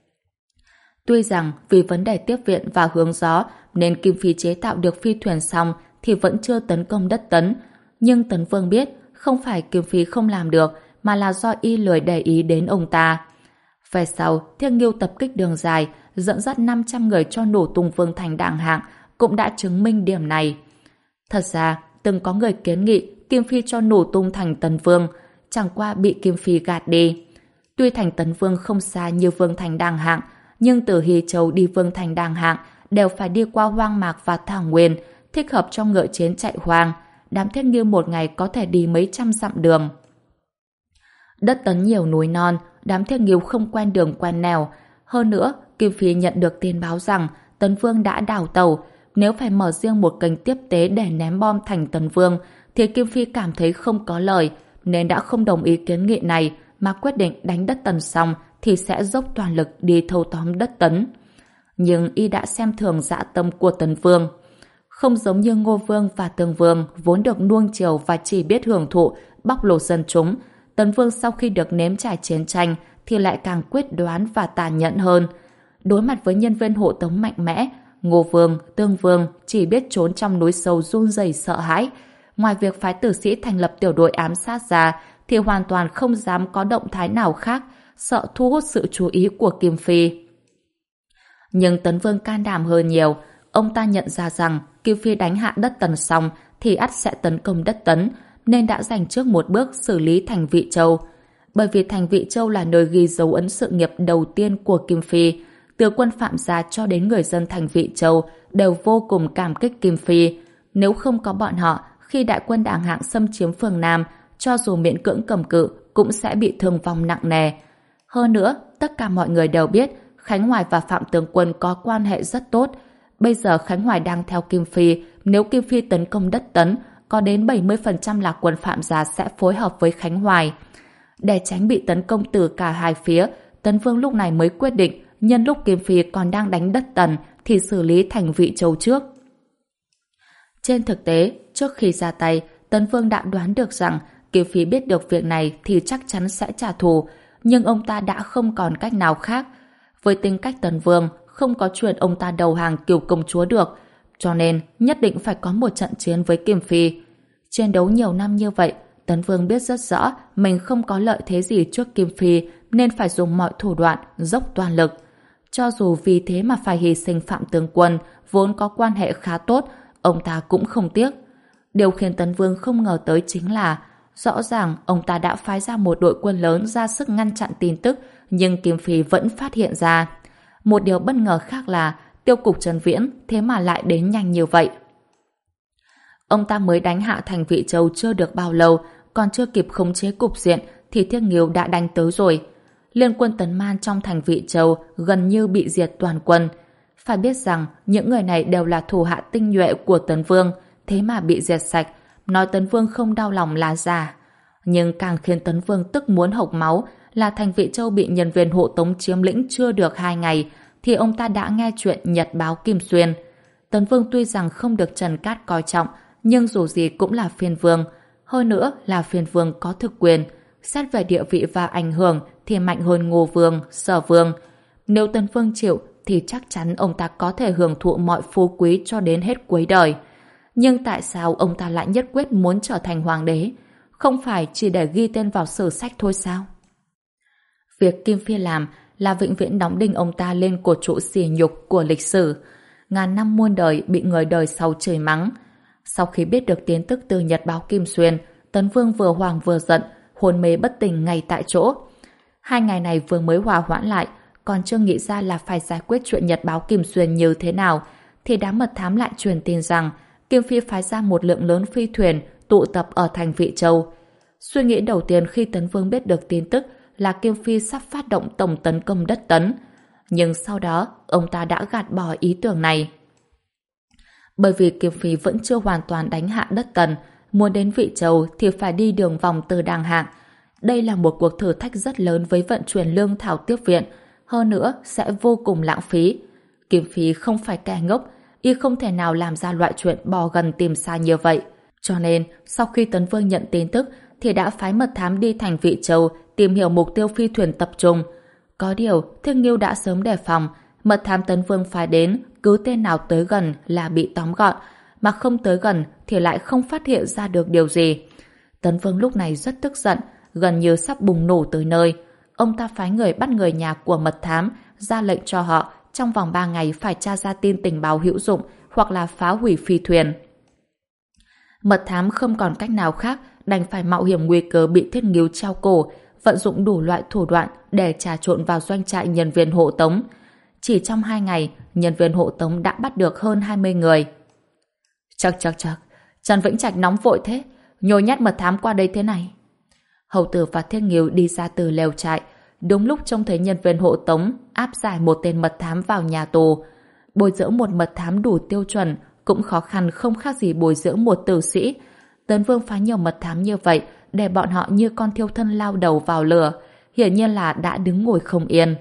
Tuy rằng vì vấn đề tiếp viện và hướng gió nên Kim Phi chế tạo được phi thuyền xong thì vẫn chưa tấn công đất Tấn. Nhưng Tấn Vương biết không phải Kim Phi không làm được mà là do y lười để ý đến ông ta. Về sau, Thiên Nghiêu tập kích đường dài dẫn dắt năm trăm người cho nổ tung vương thành Đảng Hạng cũng đã chứng minh điểm này. Thật ra, từng có người kiến nghị Kim Phi cho nổ tung thành Tấn Vương, chẳng qua bị Kim Phi gạt đi. Tuy thành Tấn Vương không xa như vương thành Đảng Hạng, nhưng từ Hy Châu đi vương thành Đảng Hạng đều phải đi qua hoang mạc và thảo nguyên, thích hợp cho ngựa chiến chạy hoang. Đám Thiên Nghiêu một ngày có thể đi mấy trăm dặm đường. Đất Tấn nhiều núi non, đám Thiên Nghiêu không quen đường quen nẻo. Hơn nữa, Kim Phi nhận được tin báo rằng Tấn Vương đã đào tàu. Nếu phải mở riêng một kênh tiếp tế để ném bom thành Tấn Vương, thì Kim Phi cảm thấy không có lời, nên đã không đồng ý kiến nghị này mà quyết định đánh đất Tần xong thì sẽ dốc toàn lực đi thâu tóm đất Tấn. Nhưng y đã xem thường dã tâm của Tấn Vương. Không giống như Ngô Vương và Tương Vương vốn được nuông chiều và chỉ biết hưởng thụ, bóc lột dân chúng, Tấn Vương sau khi được nếm trải chiến tranh thì lại càng quyết đoán và tàn nhẫn hơn. Đối mặt với nhân viên hộ tống mạnh mẽ, Ngô Vương, Tương Vương chỉ biết trốn trong núi sâu run rẩy sợ hãi. Ngoài việc phái tử sĩ thành lập tiểu đội ám sát ra thì hoàn toàn không dám có động thái nào khác, sợ thu hút sự chú ý của Kim Phi. Nhưng Tấn Vương can đảm hơn nhiều. Ông ta nhận ra rằng Kim Phi đánh hạ đất Tần xong thì ắt sẽ tấn công đất Tấn, nên đã dành trước một bước xử lý thành Vị Châu. Bởi vì thành Vị Châu là nơi ghi dấu ấn sự nghiệp đầu tiên của Kim Phi, từ quân Phạm gia cho đến người dân thành Vị Châu đều vô cùng cảm kích Kim Phi. Nếu không có bọn họ, khi đại quân Đảng Hạng xâm chiếm phương Nam, cho dù miễn cưỡng cầm cự cũng sẽ bị thương vong nặng nề. Hơn nữa, tất cả mọi người đều biết Khánh Hoài và Phạm Tướng Quân có quan hệ rất tốt. Bây giờ Khánh Hoài đang theo Kim Phi, nếu Kim Phi tấn công đất Tấn, có đến bảy mươi phần trăm là quân Phạm gia sẽ phối hợp với Khánh Hoài. Để tránh bị tấn công từ cả hai phía, Tấn Vương lúc này mới quyết định nhân lúc Kim Phi còn đang đánh đất Tần thì xử lý thành Vị Châu trước. Trên thực tế, trước khi ra tay, Tấn Vương đã đoán được rằng Kim Phi biết được việc này thì chắc chắn sẽ trả thù, nhưng ông ta đã không còn cách nào khác. Với tính cách Tấn Vương, không có chuyện ông ta đầu hàng kiểu công chúa được, cho nên nhất định phải có một trận chiến với Kim Phi. Chiến đấu nhiều năm như vậy, Tấn Vương biết rất rõ mình không có lợi thế gì trước Kim Phi nên phải dùng mọi thủ đoạn, dốc toàn lực. Cho dù vì thế mà phải hy sinh Phạm Tướng Quân vốn có quan hệ khá tốt, ông ta cũng không tiếc. Điều khiến Tấn Vương không ngờ tới chính là rõ ràng ông ta đã phái ra một đội quân lớn ra sức ngăn chặn tin tức, nhưng Kim Phi vẫn phát hiện ra. Một điều bất ngờ khác là tiêu cục Trần Viễn thế mà lại đến nhanh như vậy. Ông ta mới đánh hạ thành Vị Châu chưa được bao lâu, còn chưa kịp khống chế cục diện thì Thiên Nghiêu đã đánh tới rồi. Liên quân Tấn Man trong thành Vị Châu gần như bị diệt toàn quân. Phải biết rằng những người này đều là thủ hạ tinh nhuệ của Tấn Vương, thế mà bị diệt sạch, nói Tấn Vương không đau lòng là giả. Nhưng càng khiến Tấn Vương tức muốn hộc máu là thành Vị Châu bị nhân viên hộ tống chiếm lĩnh chưa được hai ngày thì ông ta đã nghe chuyện Nhật báo Kim Xuyên. Tấn Vương tuy rằng không được Trần Cát coi trọng, nhưng dù gì cũng là phiên vương, hơn nữa là phiên vương có thực quyền, xét về địa vị và ảnh hưởng thì mạnh hơn Ngô Vương, Sở Vương. Nếu Tấn Vương chịu thì chắc chắn ông ta có thể hưởng thụ mọi phú quý cho đến hết cuối đời. Nhưng tại sao ông ta lại nhất quyết muốn trở thành hoàng đế? không phải chỉ để ghi tên vào sử sách thôi sao? Việc Kim Phi làm là vĩnh viễn đóng đinh ông ta lên cột trụ sỉ nhục của lịch sử. Ngàn năm muôn đời bị người đời sau chửi mắng. Sau khi biết được tin tức từ Nhật báo Kim Xuyên, Tấn Vương vừa hoảng vừa giận, hôn mê bất tỉnh ngay tại chỗ. Hai ngày này vừa mới hòa hoãn lại, còn chưa nghĩ ra là phải giải quyết chuyện Nhật báo Kim Xuyên như thế nào, thì đám mật thám lại truyền tin rằng Kim Phi phái ra một lượng lớn phi thuyền tụ tập ở thành Vị Châu. Suy nghĩ đầu tiên khi Tấn Vương biết được tin tức là Kim Phi sắp phát động tổng tấn công đất Tấn. Nhưng sau đó, ông ta đã gạt bỏ ý tưởng này. Bởi vì Kim Phi vẫn chưa hoàn toàn đánh hạ đất Tần, muốn đến Vị Châu thì phải đi đường vòng từ Đàng Hạng. Đây là một cuộc thử thách rất lớn với vận chuyển lương thảo tiếp viện, hơn nữa sẽ vô cùng lãng phí. Kim Phi không phải kẻ ngốc, y không thể nào làm ra loại chuyện bò gần tìm xa như vậy. Cho nên, sau khi Tấn Vương nhận tin tức thì đã phái mật thám đi thành Vị Châu tìm hiểu mục tiêu phi thuyền tập trung. Có điều, Thiên Nghiêu đã sớm đề phòng, mật thám Tấn Vương phái đến, cứ tên nào tới gần là bị tóm gọn, mà không tới gần thì lại không phát hiện ra được điều gì. Tấn Vương lúc này rất tức giận, gần như sắp bùng nổ tới nơi. Ông ta phái người bắt người nhà của mật thám, ra lệnh cho họ trong vòng ba ngày phải tra ra tin tình báo hữu dụng hoặc là phá hủy phi thuyền. Mật thám không còn cách nào khác, đành phải mạo hiểm nguy cơ bị Thiết Nghiêu treo cổ, vận dụng đủ loại thủ đoạn để trà trộn vào doanh trại nhân viên hộ tống. Chỉ trong hai ngày, nhân viên hộ tống đã bắt được hơn hai mươi người. Chắc chắc chắc, Trần Vĩnh Trạch nóng vội thế, nhồi nhét mật thám qua đây thế này. Hầu Tử và Thiết Nghiêu đi ra từ lều trại, đúng lúc trông thấy nhân viên hộ tống áp giải một tên mật thám vào nhà tù. Bồi dưỡng một mật thám đủ tiêu chuẩn cũng khó khăn không khác gì bồi dưỡng một tử sĩ. Tấn Vương phái nhiều mật thám như vậy để bọn họ như con thiêu thân lao đầu vào lửa, hiển nhiên là đã đứng ngồi không yên.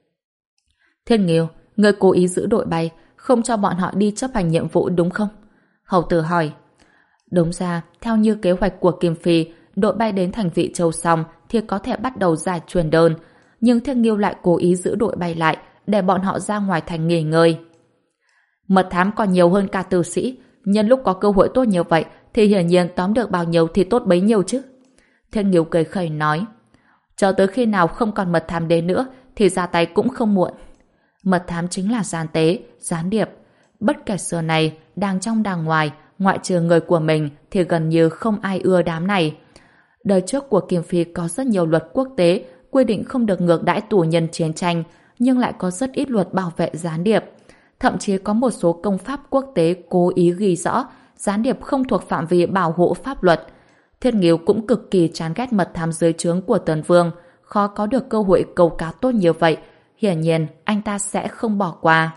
Thiên Nghiêu, người cố ý giữ đội bay, không cho bọn họ đi chấp hành nhiệm vụ đúng không? Hầu Tử hỏi. Đúng ra, theo như kế hoạch của Kim Phi, đội bay đến thành Vị Châu xong thì có thể bắt đầu giải truyền đơn, nhưng Thiên Nghiêu lại cố ý giữ đội bay lại để bọn họ ra ngoài thành nghỉ ngơi. Mật thám còn nhiều hơn cả tử sĩ, nhân lúc có cơ hội tốt như vậy thì hiển nhiên tóm được bao nhiêu thì tốt bấy nhiêu chứ. Thiên Nghiêu cười khẩy nói. Cho tới khi nào không còn mật thám đến nữa thì ra tay cũng không muộn. Mật thám chính là gian tế, gián điệp. Bất kể xưa này, đang trong đàng ngoài, ngoại trừ người của mình thì gần như không ai ưa đám này. Đời trước của Kim Phi có rất nhiều luật quốc tế quy định không được ngược đãi tù nhân chiến tranh, nhưng lại có rất ít luật bảo vệ gián điệp. Thậm chí có một số công pháp quốc tế cố ý ghi rõ gián điệp không thuộc phạm vi bảo hộ pháp luật. Thiết Nghiêu cũng cực kỳ chán ghét mật thám dưới trướng của Tần Vương, khó có được cơ hội câu cá tốt như vậy. Hiển nhiên, anh ta sẽ không bỏ qua.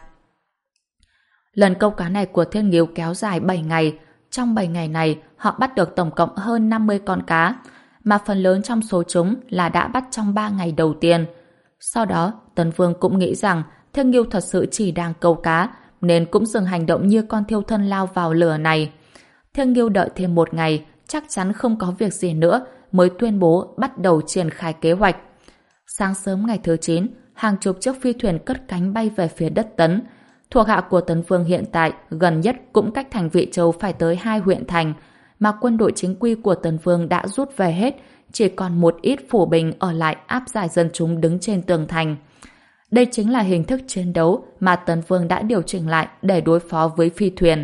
Lần câu cá này của Thiết Nghiêu kéo dài bảy ngày. Trong bảy ngày này, họ bắt được tổng cộng hơn năm mươi con cá, mà phần lớn trong số chúng là đã bắt trong ba ngày đầu tiên. Sau đó, Tần Vương cũng nghĩ rằng Thiết Nghiêu thật sự chỉ đang câu cá, nên cũng dừng hành động như con thiêu thân lao vào lửa này. Thiết Nghiêu đợi thêm một ngày, chắc chắn không có việc gì nữa, mới tuyên bố bắt đầu triển khai kế hoạch. Sáng sớm ngày thứ chín, hàng chục chiếc phi thuyền cất cánh bay về phía đất Tấn. Thuộc hạ của Tấn Vương hiện tại gần nhất cũng cách thành Vị Châu phải tới hai huyện thành, mà quân đội chính quy của Tấn Vương đã rút về hết, chỉ còn một ít phủ binh ở lại áp giải dân chúng đứng trên tường thành. Đây chính là hình thức chiến đấu mà Tấn Vương đã điều chỉnh lại để đối phó với phi thuyền.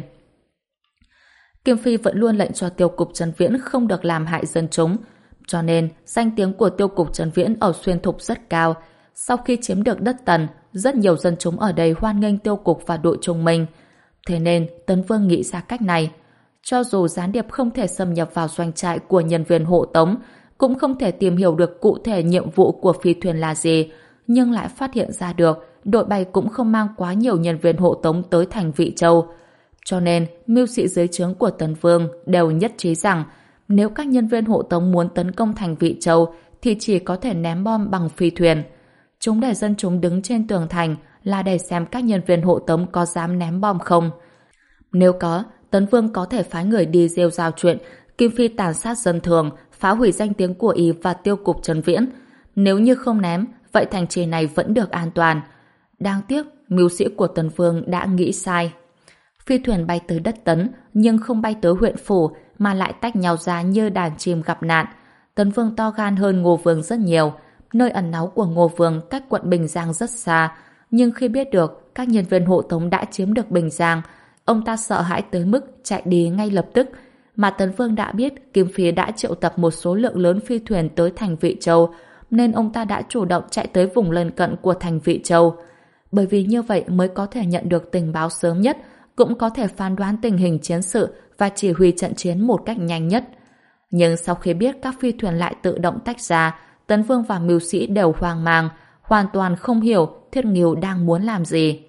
Kim Phi vẫn luôn lệnh cho tiêu cục Trấn Viễn không được làm hại dân chúng, cho nên danh tiếng của tiêu cục Trấn Viễn ở Xuyên Thục rất cao. Sau khi chiếm được đất Tần, rất nhiều dân chúng ở đây hoan nghênh tiêu cục và đội trung minh. Thế nên Tấn Vương nghĩ ra cách này. Cho dù gián điệp không thể xâm nhập vào doanh trại của nhân viên hộ tống, cũng không thể tìm hiểu được cụ thể nhiệm vụ của phi thuyền là gì, nhưng lại phát hiện ra được đội bay cũng không mang quá nhiều nhân viên hộ tống tới thành Vị Châu. Cho nên, mưu sĩ dưới trướng của Tấn Vương đều nhất trí rằng nếu các nhân viên hộ tống muốn tấn công thành Vị Châu thì chỉ có thể ném bom bằng phi thuyền. Chúng để dân chúng đứng trên tường thành là để xem các nhân viên hộ tống có dám ném bom không. Nếu có, Tấn Vương có thể phái người đi rêu rao chuyện Kim Phi tàn sát dân thường, phá hủy danh tiếng của y và tiêu cục Trấn Viễn. Nếu như không ném, vậy thành trì này vẫn được an toàn. Đáng tiếc, mưu sĩ của Tấn Vương đã nghĩ sai. Phi thuyền bay tới đất Tấn, nhưng không bay tới huyện phủ, mà lại tách nhau ra như đàn chim gặp nạn. Tấn Vương to gan hơn Ngô Vương rất nhiều. Nơi ẩn náu của Ngô Vương cách quận Bình Giang rất xa, nhưng khi biết được các nhân viên hộ tống đã chiếm được Bình Giang, ông ta sợ hãi tới mức chạy đi ngay lập tức. Mà Tấn Vương đã biết Kim Phi đã triệu tập một số lượng lớn phi thuyền tới thành Vị Châu, nên ông ta đã chủ động chạy tới vùng lân cận của thành Vị Châu. Bởi vì như vậy mới có thể nhận được tình báo sớm nhất, cũng có thể phán đoán tình hình chiến sự và chỉ huy trận chiến một cách nhanh nhất. Nhưng sau khi biết các phi thuyền lại tự động tách ra, Tấn Vương và mưu sĩ đều hoang mang, hoàn toàn không hiểu Thiết Ngưu đang muốn làm gì.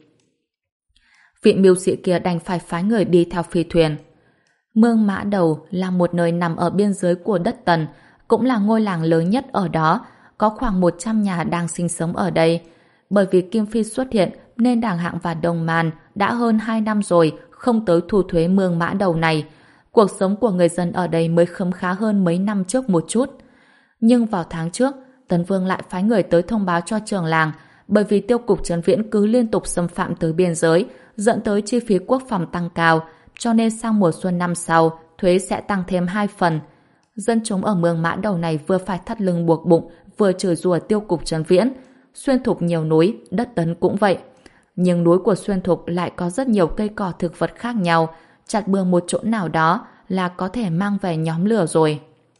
Vị mưu sĩ kia đành phải phái người đi theo phi thuyền. Mương Mã Đầu là một nơi nằm ở biên giới của đất Tần, cũng là ngôi làng lớn nhất ở đó, có khoảng một trăm nhà đang sinh sống ở đây. Bởi vì Kim Phi xuất hiện nên Đảng Hạng và Đồng Man đã hơn hai năm rồi không tới thu thuế Mương Mã Đầu này. Cuộc sống của người dân ở đây mới khấm khá hơn mấy năm trước một chút. Nhưng vào tháng trước, Tấn Vương lại phái người tới thông báo cho trưởng làng, bởi vì tiêu cục Trấn Viễn cứ liên tục xâm phạm tới biên giới, dẫn tới chi phí quốc phòng tăng cao, cho nên sang mùa xuân năm sau, thuế sẽ tăng thêm hai phần. Dân chúng ở Mương Mã Đầu này vừa phải thắt lưng buộc bụng, vừa chửi rủa tiêu cục Trấn Viễn. Xuyên Thục nhiều núi, đất Tấn cũng vậy. Nhưng núi của Xuyên Thục lại có rất nhiều cây cỏ thực vật khác nhau, chặt bừa một chỗ nào đó là có thể mang về nhóm lửa rồi.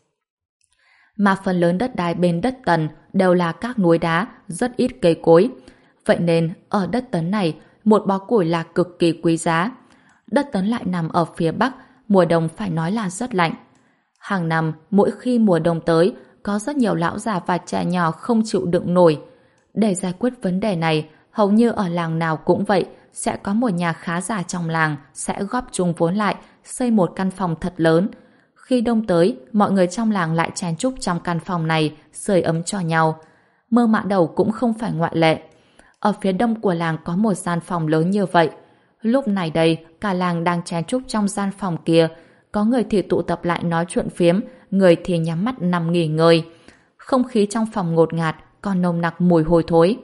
Mà phần lớn đất đai bên đất Tần đều là các núi đá, rất ít cây cối. Vậy nên, ở đất Tấn này, một bó củi là cực kỳ quý giá. Đất Tấn lại nằm ở phía Bắc, mùa đông phải nói là rất lạnh. Hàng năm, mỗi khi mùa đông tới, có rất nhiều lão già và trẻ nhỏ không chịu đựng nổi. Để giải quyết vấn đề này, hầu như ở làng nào cũng vậy, sẽ có một nhà khá giả trong làng sẽ góp chung vốn lại, xây một căn phòng thật lớn. Khi đông tới, mọi người trong làng lại chen chúc trong căn phòng này, sưởi ấm cho nhau. Mương Mã Đầu cũng không phải ngoại lệ. Ở phía đông của làng có một gian phòng lớn như vậy. Lúc này đây, cả làng đang chen chúc trong gian phòng kia. Có người thì tụ tập lại nói chuyện phiếm, người thì nhắm mắt nằm nghỉ ngơi. Không khí trong phòng ngột ngạt, còn nồng nặc mùi hôi thối.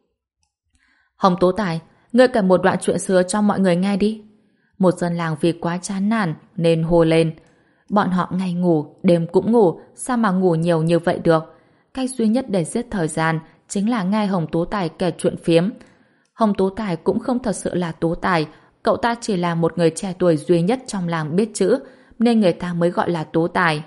Hồng Tố Tài, ngươi kể một đoạn chuyện xưa cho mọi người nghe đi. Một dân làng vì quá chán nản nên hô lên. Bọn họ ngày ngủ, đêm cũng ngủ, sao mà ngủ nhiều như vậy được? Cách duy nhất để giết thời gian chính là nghe Hồng Tố Tài kể chuyện phiếm. Hồng Tố Tài cũng không thật sự là Tố Tài, cậu ta chỉ là một người trẻ tuổi duy nhất trong làng biết chữ, nên người ta mới gọi là Tố Tài.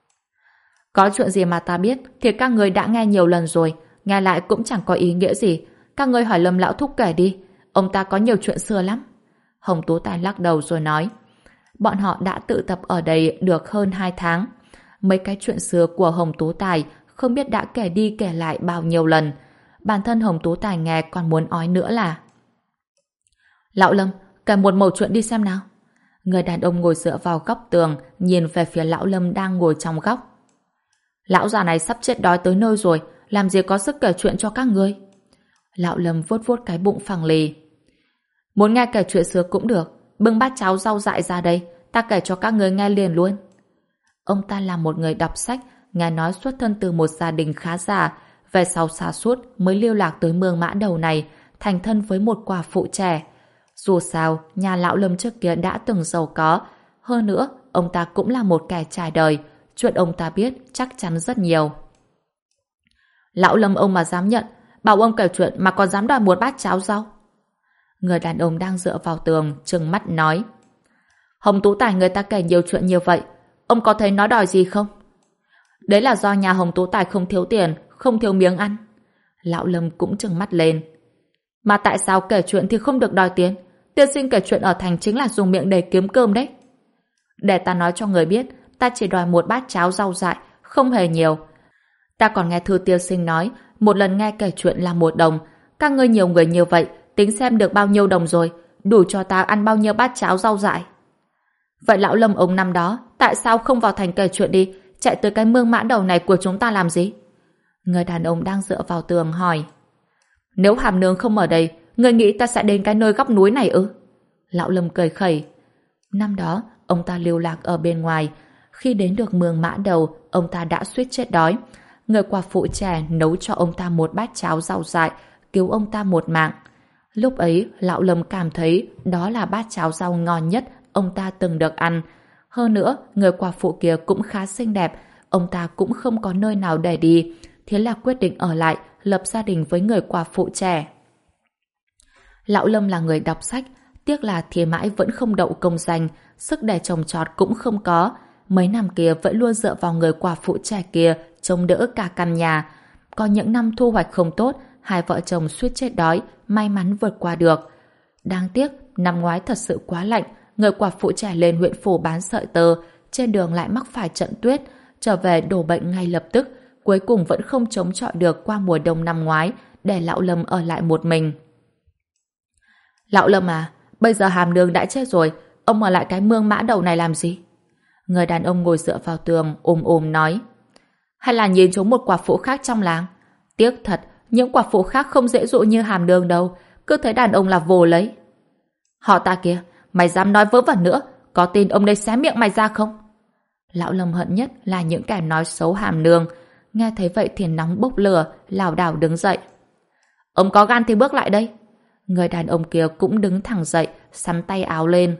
Có chuyện gì mà ta biết thì các người đã nghe nhiều lần rồi, nghe lại cũng chẳng có ý nghĩa gì. Các ngươi hỏi Lâm lão thúc kể đi, ông ta có nhiều chuyện xưa lắm. Hồng Tố Tài lắc đầu rồi nói. Bọn họ đã tự tập ở đây được hơn hai tháng. Mấy cái chuyện xưa của Hồng Tố Tài không biết đã kể đi kể lại bao nhiêu lần. Bản thân Hồng Tố Tài nghe còn muốn ói nữa là. Lão Lâm, kể một mẩu chuyện đi xem nào. Người đàn ông ngồi dựa vào góc tường, nhìn về phía Lão Lâm đang ngồi trong góc. Lão già này sắp chết đói tới nơi rồi, làm gì có sức kể chuyện cho các ngươi. Lão Lâm vuốt vuốt cái bụng phẳng lì. Muốn nghe kể chuyện xưa cũng được, bưng bát cháo rau dại ra đây, ta kể cho các ngươi nghe liền luôn. Ông ta là một người đọc sách, nghe nói xuất thân từ một gia đình khá giả, về sau xa suốt mới lưu lạc tới Mương Mã Đầu này, thành thân với một quả phụ trẻ. Dù sao, nhà Lão Lâm trước kia đã từng giàu có, hơn nữa, ông ta cũng là một kẻ trải đời, chuyện ông ta biết chắc chắn rất nhiều. Lão Lâm ông mà dám nhận, bảo ông kể chuyện mà còn dám đòi một bát cháo rau. Người đàn ông đang dựa vào tường, trừng mắt nói. Hồng Tú Tài người ta kể nhiều chuyện như vậy, ông có thấy nó đòi gì không? Đấy là do nhà Hồng Tú Tài không thiếu tiền, không thiếu miếng ăn. Lão Lâm cũng trừng mắt lên. Mà tại sao kể chuyện thì không được đòi tiền? Tiên sinh kể chuyện ở thành chính là dùng miệng để kiếm cơm đấy. Để ta nói cho người biết, ta chỉ đòi một bát cháo rau dại, không hề nhiều. Ta còn nghe thư tiên sinh nói, một lần nghe kể chuyện là một đồng. Các ngươi nhiều người như vậy, tính xem được bao nhiêu đồng rồi, đủ cho ta ăn bao nhiêu bát cháo rau dại. Vậy Lão Lâm ông năm đó, tại sao không vào thành kể chuyện đi, chạy tới cái Mương Mã Đầu này của chúng ta làm gì? Người đàn ông đang dựa vào tường hỏi. Nếu Hàm Nương không ở đây, người nghĩ ta sẽ đến cái nơi góc núi này ư? Lão Lâm cười khẩy. Năm đó, ông ta lưu lạc ở bên ngoài. Khi đến được Mương Mã Đầu, ông ta đã suýt chết đói. Người quả phụ trẻ nấu cho ông ta một bát cháo rau dại, cứu ông ta một mạng. Lúc ấy, Lão Lâm cảm thấy đó là bát cháo rau ngon nhất ông ta từng được ăn. Hơn nữa, người quả phụ kia cũng khá xinh đẹp, ông ta cũng không có nơi nào để đi, thế là quyết định ở lại, lập gia đình với người quả phụ trẻ. Lão Lâm là người đọc sách, tiếc là thì mãi vẫn không đậu công danh, sức để trồng trọt cũng không có. Mấy năm kia vẫn luôn dựa vào người quả phụ trẻ kia trông đỡ cả căn nhà. Có những năm thu hoạch không tốt, hai vợ chồng suýt chết đói, may mắn vượt qua được. Đáng tiếc, năm ngoái thật sự quá lạnh, người quả phụ trẻ lên huyện phủ bán sợi tơ, trên đường lại mắc phải trận tuyết, trở về đổ bệnh ngay lập tức, cuối cùng vẫn không chống chọi được qua mùa đông năm ngoái, để lão Lâm ở lại một mình. Lão Lâm à, bây giờ Hàm Nương đã chết rồi, ông ở lại cái mương mã đầu này làm gì? Người đàn ông ngồi dựa vào tường, ôm ôm nói. Hay là nhìn trúng một quả phụ khác trong làng? Tiếc thật, những quả phụ khác không dễ dụ như Hàm Nương đâu, cứ thấy đàn ông là vồ lấy. Họ ta kìa, mày dám nói vớ vẩn nữa, có tin ông đây xé miệng mày ra không? Lão Lâm hận nhất là những kẻ nói xấu Hàm Nương. Nghe thấy vậy thì nóng bốc lửa, lảo đảo đứng dậy. Ông có gan thì bước lại đây. Người đàn ông kia cũng đứng thẳng dậy, sắn tay áo lên.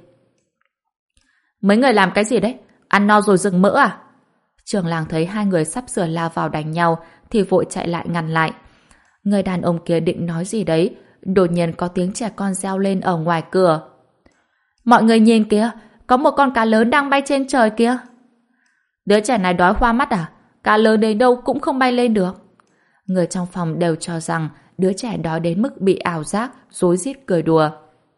Mấy người làm cái gì đấy? Ăn no rồi dừng mỡ à? Trưởng làng thấy hai người sắp sửa lao vào đánh nhau thì vội chạy lại ngăn lại. Người đàn ông kia định nói gì đấy, đột nhiên có tiếng trẻ con reo lên ở ngoài cửa. Mọi người nhìn kìa, có một con cá lớn đang bay trên trời kìa. Đứa trẻ này đói hoa mắt à? Cá lớn đến đâu cũng không bay lên được. Người trong phòng đều cho rằng đứa trẻ đói đến mức bị ảo giác, rối rít cười đùa.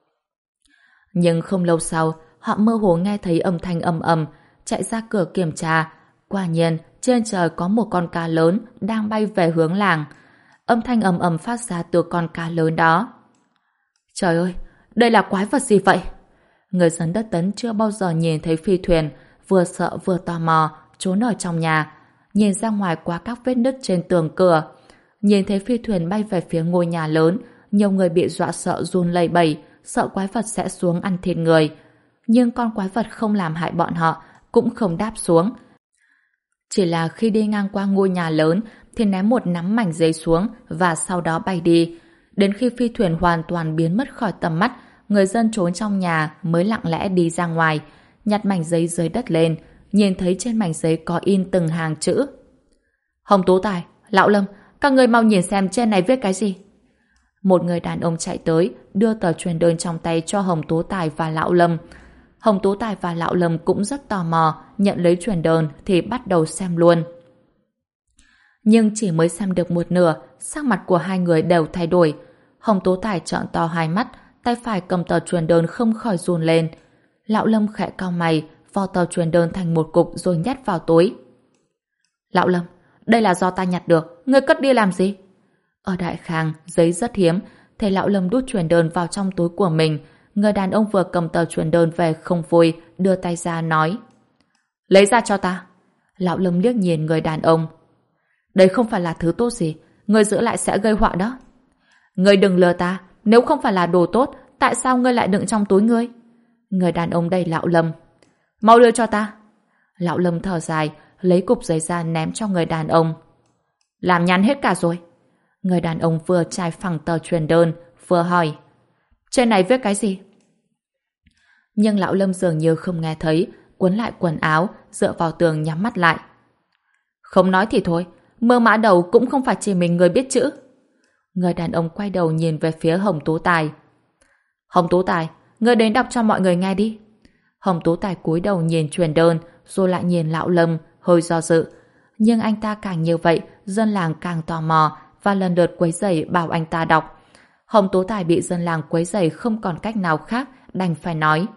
Nhưng không lâu sau, họ mơ hồ nghe thấy âm thanh ầm ầm, chạy ra cửa kiểm tra. Quả nhiên, trên trời có một con cá lớn đang bay về hướng làng. Âm thanh ầm ầm phát ra từ con cá lớn đó. Trời ơi, đây là quái vật gì vậy? Người dân đất Tấn chưa bao giờ nhìn thấy phi thuyền, vừa sợ vừa tò mò, trốn ở trong nhà, nhìn ra ngoài qua các vết nứt trên tường cửa. Nhìn thấy phi thuyền bay về phía ngôi nhà lớn, nhiều người bị dọa sợ run lẩy bẩy, sợ quái vật sẽ xuống ăn thịt người. Nhưng con quái vật không làm hại bọn họ, cũng không đáp xuống. Chỉ là khi đi ngang qua ngôi nhà lớn thì ném một nắm mảnh giấy xuống và sau đó bay đi. Đến khi phi thuyền hoàn toàn biến mất khỏi tầm mắt, người dân trốn trong nhà mới lặng lẽ đi ra ngoài, nhặt mảnh giấy dưới đất lên, nhìn thấy trên mảnh giấy có in từng hàng chữ. Hồng Tú Tài, Lão Lâm, các người mau nhìn xem trên này viết cái gì. Một người đàn ông chạy tới, đưa tờ truyền đơn trong tay cho Hồng Tú Tài và Lão Lâm. Hồng Tú Tài và Lão Lâm cũng rất tò mò, nhận lấy truyền đơn thì bắt đầu xem luôn. Nhưng chỉ mới xem được một nửa, sắc mặt của hai người đều thay đổi. Hồng Tú Tài trợn to hai mắt, tay phải cầm tờ truyền đơn không khỏi run lên. Lão Lâm khẽ cau mày, vò tờ truyền đơn thành một cục rồi nhét vào túi. Lão Lâm, đây là do ta nhặt được, ngươi cất đi làm gì? Ở Đại Khang, giấy rất hiếm, thế Lão Lâm đút truyền đơn vào trong túi của mình. Người đàn ông vừa cầm tờ truyền đơn về không vui, đưa tay ra nói. Lấy ra cho ta. Lão Lâm liếc nhìn người đàn ông. Đây không phải là thứ tốt gì, ngươi giữ lại sẽ gây họa đó. Ngươi đừng lừa ta, nếu không phải là đồ tốt, tại sao ngươi lại đựng trong túi ngươi? Người đàn ông đẩy Lão Lâm. Mau đưa cho ta. Lão Lâm thở dài, lấy cục giấy ra ném cho người đàn ông. Làm nhăn hết cả rồi. Người đàn ông vừa trải phẳng tờ truyền đơn, vừa hỏi. Trên này viết cái gì? Nhưng Lão Lâm dường như không nghe thấy, cuốn lại quần áo, dựa vào tường nhắm mắt lại. Không nói thì thôi, mơ mã đầu cũng không phải chỉ mình người biết chữ. Người đàn ông quay đầu nhìn về phía Hồng Tú Tài. Hồng Tú Tài, ngươi đến đọc cho mọi người nghe đi. Hồng Tú Tài cúi đầu nhìn truyền đơn, rồi lại nhìn Lão Lâm, hơi do dự. Nhưng anh ta càng như vậy, dân làng càng tò mò và lần lượt quấy rầy bảo anh ta đọc. Hồng Tú Tài bị dân làng quấy rầy không còn cách nào khác, đành phải nói.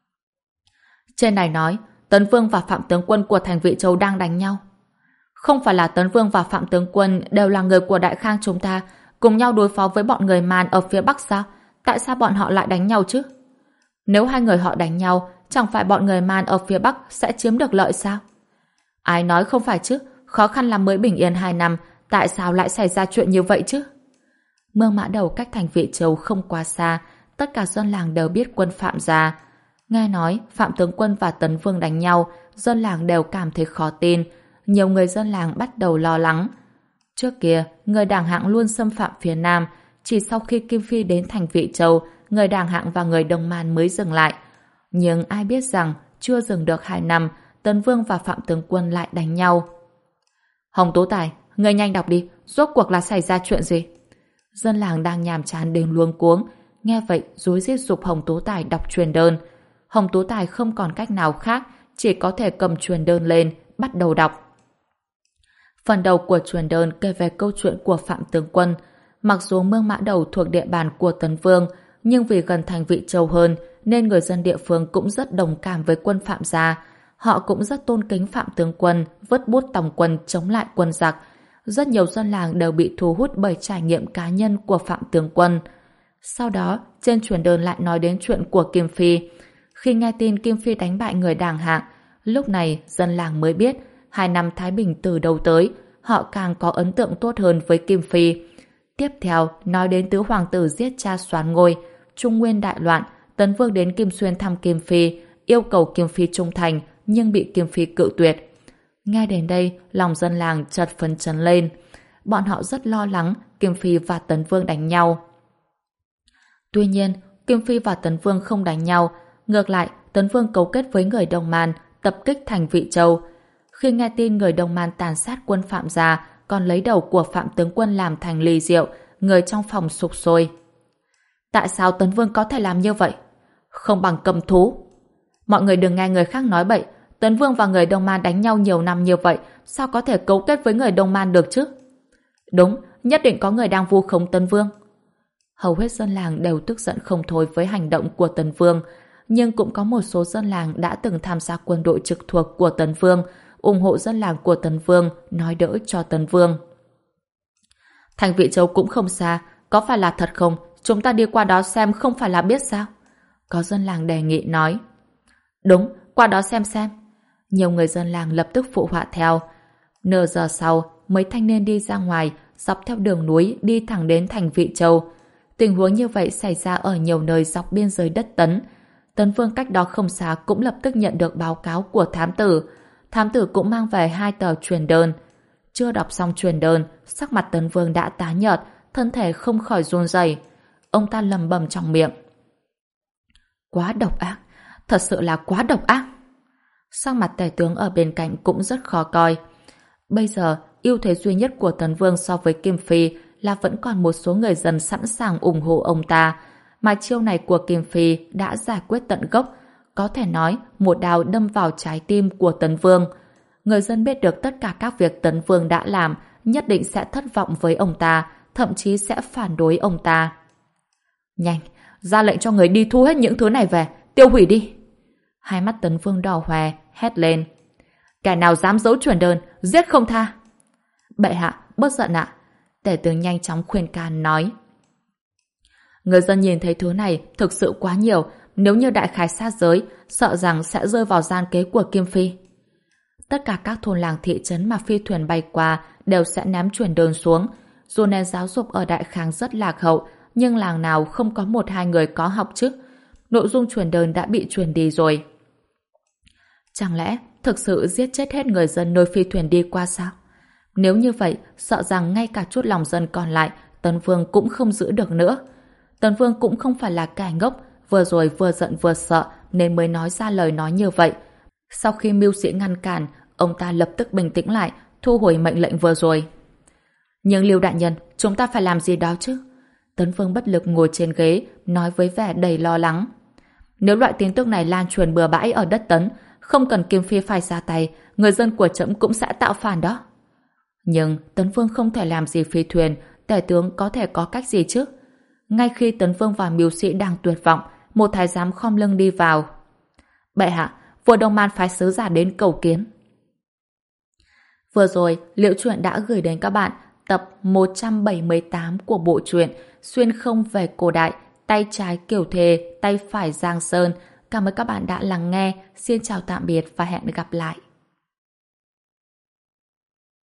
Trên này nói, Tấn Vương và Phạm Tướng Quân của thành Vị Châu đang đánh nhau. Không phải là Tấn Vương và Phạm Tướng Quân đều là người của Đại Khang chúng ta, cùng nhau đối phó với bọn người Man ở phía Bắc sao? Tại sao bọn họ lại đánh nhau chứ? Nếu hai người họ đánh nhau, chẳng phải bọn người Man ở phía Bắc sẽ chiếm được lợi sao? Ai nói không phải chứ? Khó khăn lắm mới bình yên hai năm, tại sao lại xảy ra chuyện như vậy chứ? Mương Mã Đầu cách thành Vị Châu không quá xa, tất cả dân làng đều biết quân Phạm gia. Nghe nói Phạm Tướng Quân và Tấn Vương đánh nhau, dân làng đều cảm thấy khó tin. Nhiều người dân làng bắt đầu lo lắng. Trước kia, người Đảng Hạng luôn xâm phạm phía Nam. Chỉ sau khi Kim Phi đến thành Vị Châu, người Đảng Hạng và người Đông Man mới dừng lại. Nhưng ai biết rằng chưa dừng được hai năm, Tấn Vương và Phạm Tướng Quân lại đánh nhau. Hồng Tú Tài, ngươi nhanh đọc đi, rốt cuộc là xảy ra chuyện gì? Dân làng đang nhàm chán đến luống cuống, nghe vậy rối rít giục Hồng Tú Tài đọc truyền đơn. Hồng Tú Tài không còn cách nào khác, chỉ có thể cầm truyền đơn lên, bắt đầu đọc. Phần đầu của truyền đơn kể về câu chuyện của Phạm Tướng Quân. Mặc dù Mương Mã Đầu thuộc địa bàn của Tấn Vương, nhưng vì gần thành Vị Châu hơn, nên người dân địa phương cũng rất đồng cảm với quân Phạm gia. Họ cũng rất tôn kính Phạm Tướng Quân, vớt bút tòng quân chống lại quân giặc. Rất nhiều dân làng đều bị thu hút bởi trải nghiệm cá nhân của Phạm Tướng Quân. Sau đó, trên truyền đơn lại nói đến chuyện của Kim Phi. Khi nghe tin Kim Phi đánh bại người Đàng Hạng, lúc này dân làng mới biết hai năm Thái Bình từ đâu tới, họ càng có ấn tượng tốt hơn với Kim Phi. Tiếp theo, nói đến tứ hoàng tử giết cha soán ngôi, Trung Nguyên đại loạn, Tấn Vương đến Kim Xuyên thăm Kim Phi, yêu cầu Kim Phi trung thành, nhưng bị Kim Phi cự tuyệt. Nghe đến đây, lòng dân làng chợt phấn chấn lên. Bọn họ rất lo lắng Kim Phi và Tấn Vương đánh nhau. Tuy nhiên, Kim Phi và Tấn Vương không đánh nhau. Ngược lại, Tấn Vương cấu kết với người Đông Man, tập kích thành Vị Châu. Khi nghe tin người Đông Man tàn sát quân Phạm gia, còn lấy đầu của Phạm Tướng Quân làm thành ly rượu, người trong phòng sục sôi. Tại sao Tấn Vương có thể làm như vậy? Không bằng cầm thú. Mọi người đừng nghe người khác nói bậy. Tấn Vương và người Đông Man đánh nhau nhiều năm như vậy, sao có thể cấu kết với người Đông Man được chứ? Đúng, nhất định có người đang vu khống Tấn Vương. Hầu hết dân làng đều tức giận không thôi với hành động của Tấn Vương, nhưng cũng có một số dân làng đã từng tham gia quân đội trực thuộc của Tấn Vương, ủng hộ dân làng của Tấn Vương, nói đỡ cho Tấn Vương. Thành Vị Châu cũng không xa, có phải là thật không? Chúng ta đi qua đó xem không phải là biết sao? Có dân làng đề nghị nói. Đúng, qua đó xem xem. Nhiều người dân làng lập tức phụ họa theo. Nửa giờ sau, mấy thanh niên đi ra ngoài, dọc theo đường núi đi thẳng đến thành Vị Châu. Tình huống như vậy xảy ra ở nhiều nơi dọc biên giới đất Tấn. Tấn Vương cách đó không xa cũng lập tức nhận được báo cáo của thám tử. Thám tử cũng mang về hai tờ truyền đơn. Chưa đọc xong truyền đơn, sắc mặt Tấn Vương đã tái nhợt, thân thể không khỏi run rẩy. Ông ta lẩm bẩm trong miệng. Quá độc ác, thật sự là quá độc ác. Sắc mặt tể tướng ở bên cạnh cũng rất khó coi. Bây giờ, ưu thế duy nhất của Tấn Vương so với Kim Phi là vẫn còn một số người dân sẵn sàng ủng hộ ông ta. Mà chiêu này của Kim Phi đã giải quyết tận gốc, có thể nói một đao đâm vào trái tim của Tấn Vương. Người dân biết được tất cả các việc Tấn Vương đã làm, nhất định sẽ thất vọng với ông ta, thậm chí sẽ phản đối ông ta. Nhanh, ra lệnh cho người đi thu hết những thứ này về, tiêu hủy đi. Hai mắt Tấn Vương đỏ hoe, hét lên. Kẻ nào dám giấu truyền đơn, giết không tha. Bệ hạ, bớt giận ạ. Tể tướng nhanh chóng khuyên can nói. Người dân nhìn thấy thứ này thực sự quá nhiều, nếu như đại khái sát giới, sợ rằng sẽ rơi vào gian kế của Kim Phi. Tất cả các thôn làng thị trấn mà phi thuyền bay qua đều sẽ ném truyền đơn xuống. Dù nền giáo dục ở Đại Khang rất lạc hậu, nhưng làng nào không có một hai người có học chứ. Nội dung truyền đơn đã bị truyền đi rồi. Chẳng lẽ thực sự giết chết hết người dân nơi phi thuyền đi qua sao? Nếu như vậy, sợ rằng ngay cả chút lòng dân còn lại, Tấn Vương cũng không giữ được nữa. Tấn Vương cũng không phải là kẻ ngốc, vừa rồi vừa giận vừa sợ nên mới nói ra lời nói như vậy. Sau khi mưu sĩ ngăn cản, ông ta lập tức bình tĩnh lại, thu hồi mệnh lệnh vừa rồi. Nhưng Lưu đại nhân, chúng ta phải làm gì đó chứ? Tấn Vương bất lực ngồi trên ghế, nói với vẻ đầy lo lắng. Nếu loại tin tức này lan truyền bừa bãi ở đất Tấn, không cần Kim Phi phải ra tay, người dân của trẫm cũng sẽ tạo phản đó. Nhưng Tấn Vương không thể làm gì phi thuyền, tể tướng có thể có cách gì chứ? Ngay khi Tấn Vương và mưu sĩ đang tuyệt vọng, một thái giám khom lưng đi vào. Bệ hạ, vua Đông Man phái sứ giả đến cầu kiến. Vừa rồi, Liễu Chuyện đã gửi đến các bạn tập một trăm bảy mươi tám của bộ truyện Xuyên không về cổ đại, tay trái Kiều Thề, tay phải Giang Sơn. Cảm ơn các bạn đã lắng nghe. Xin chào tạm biệt và hẹn gặp lại.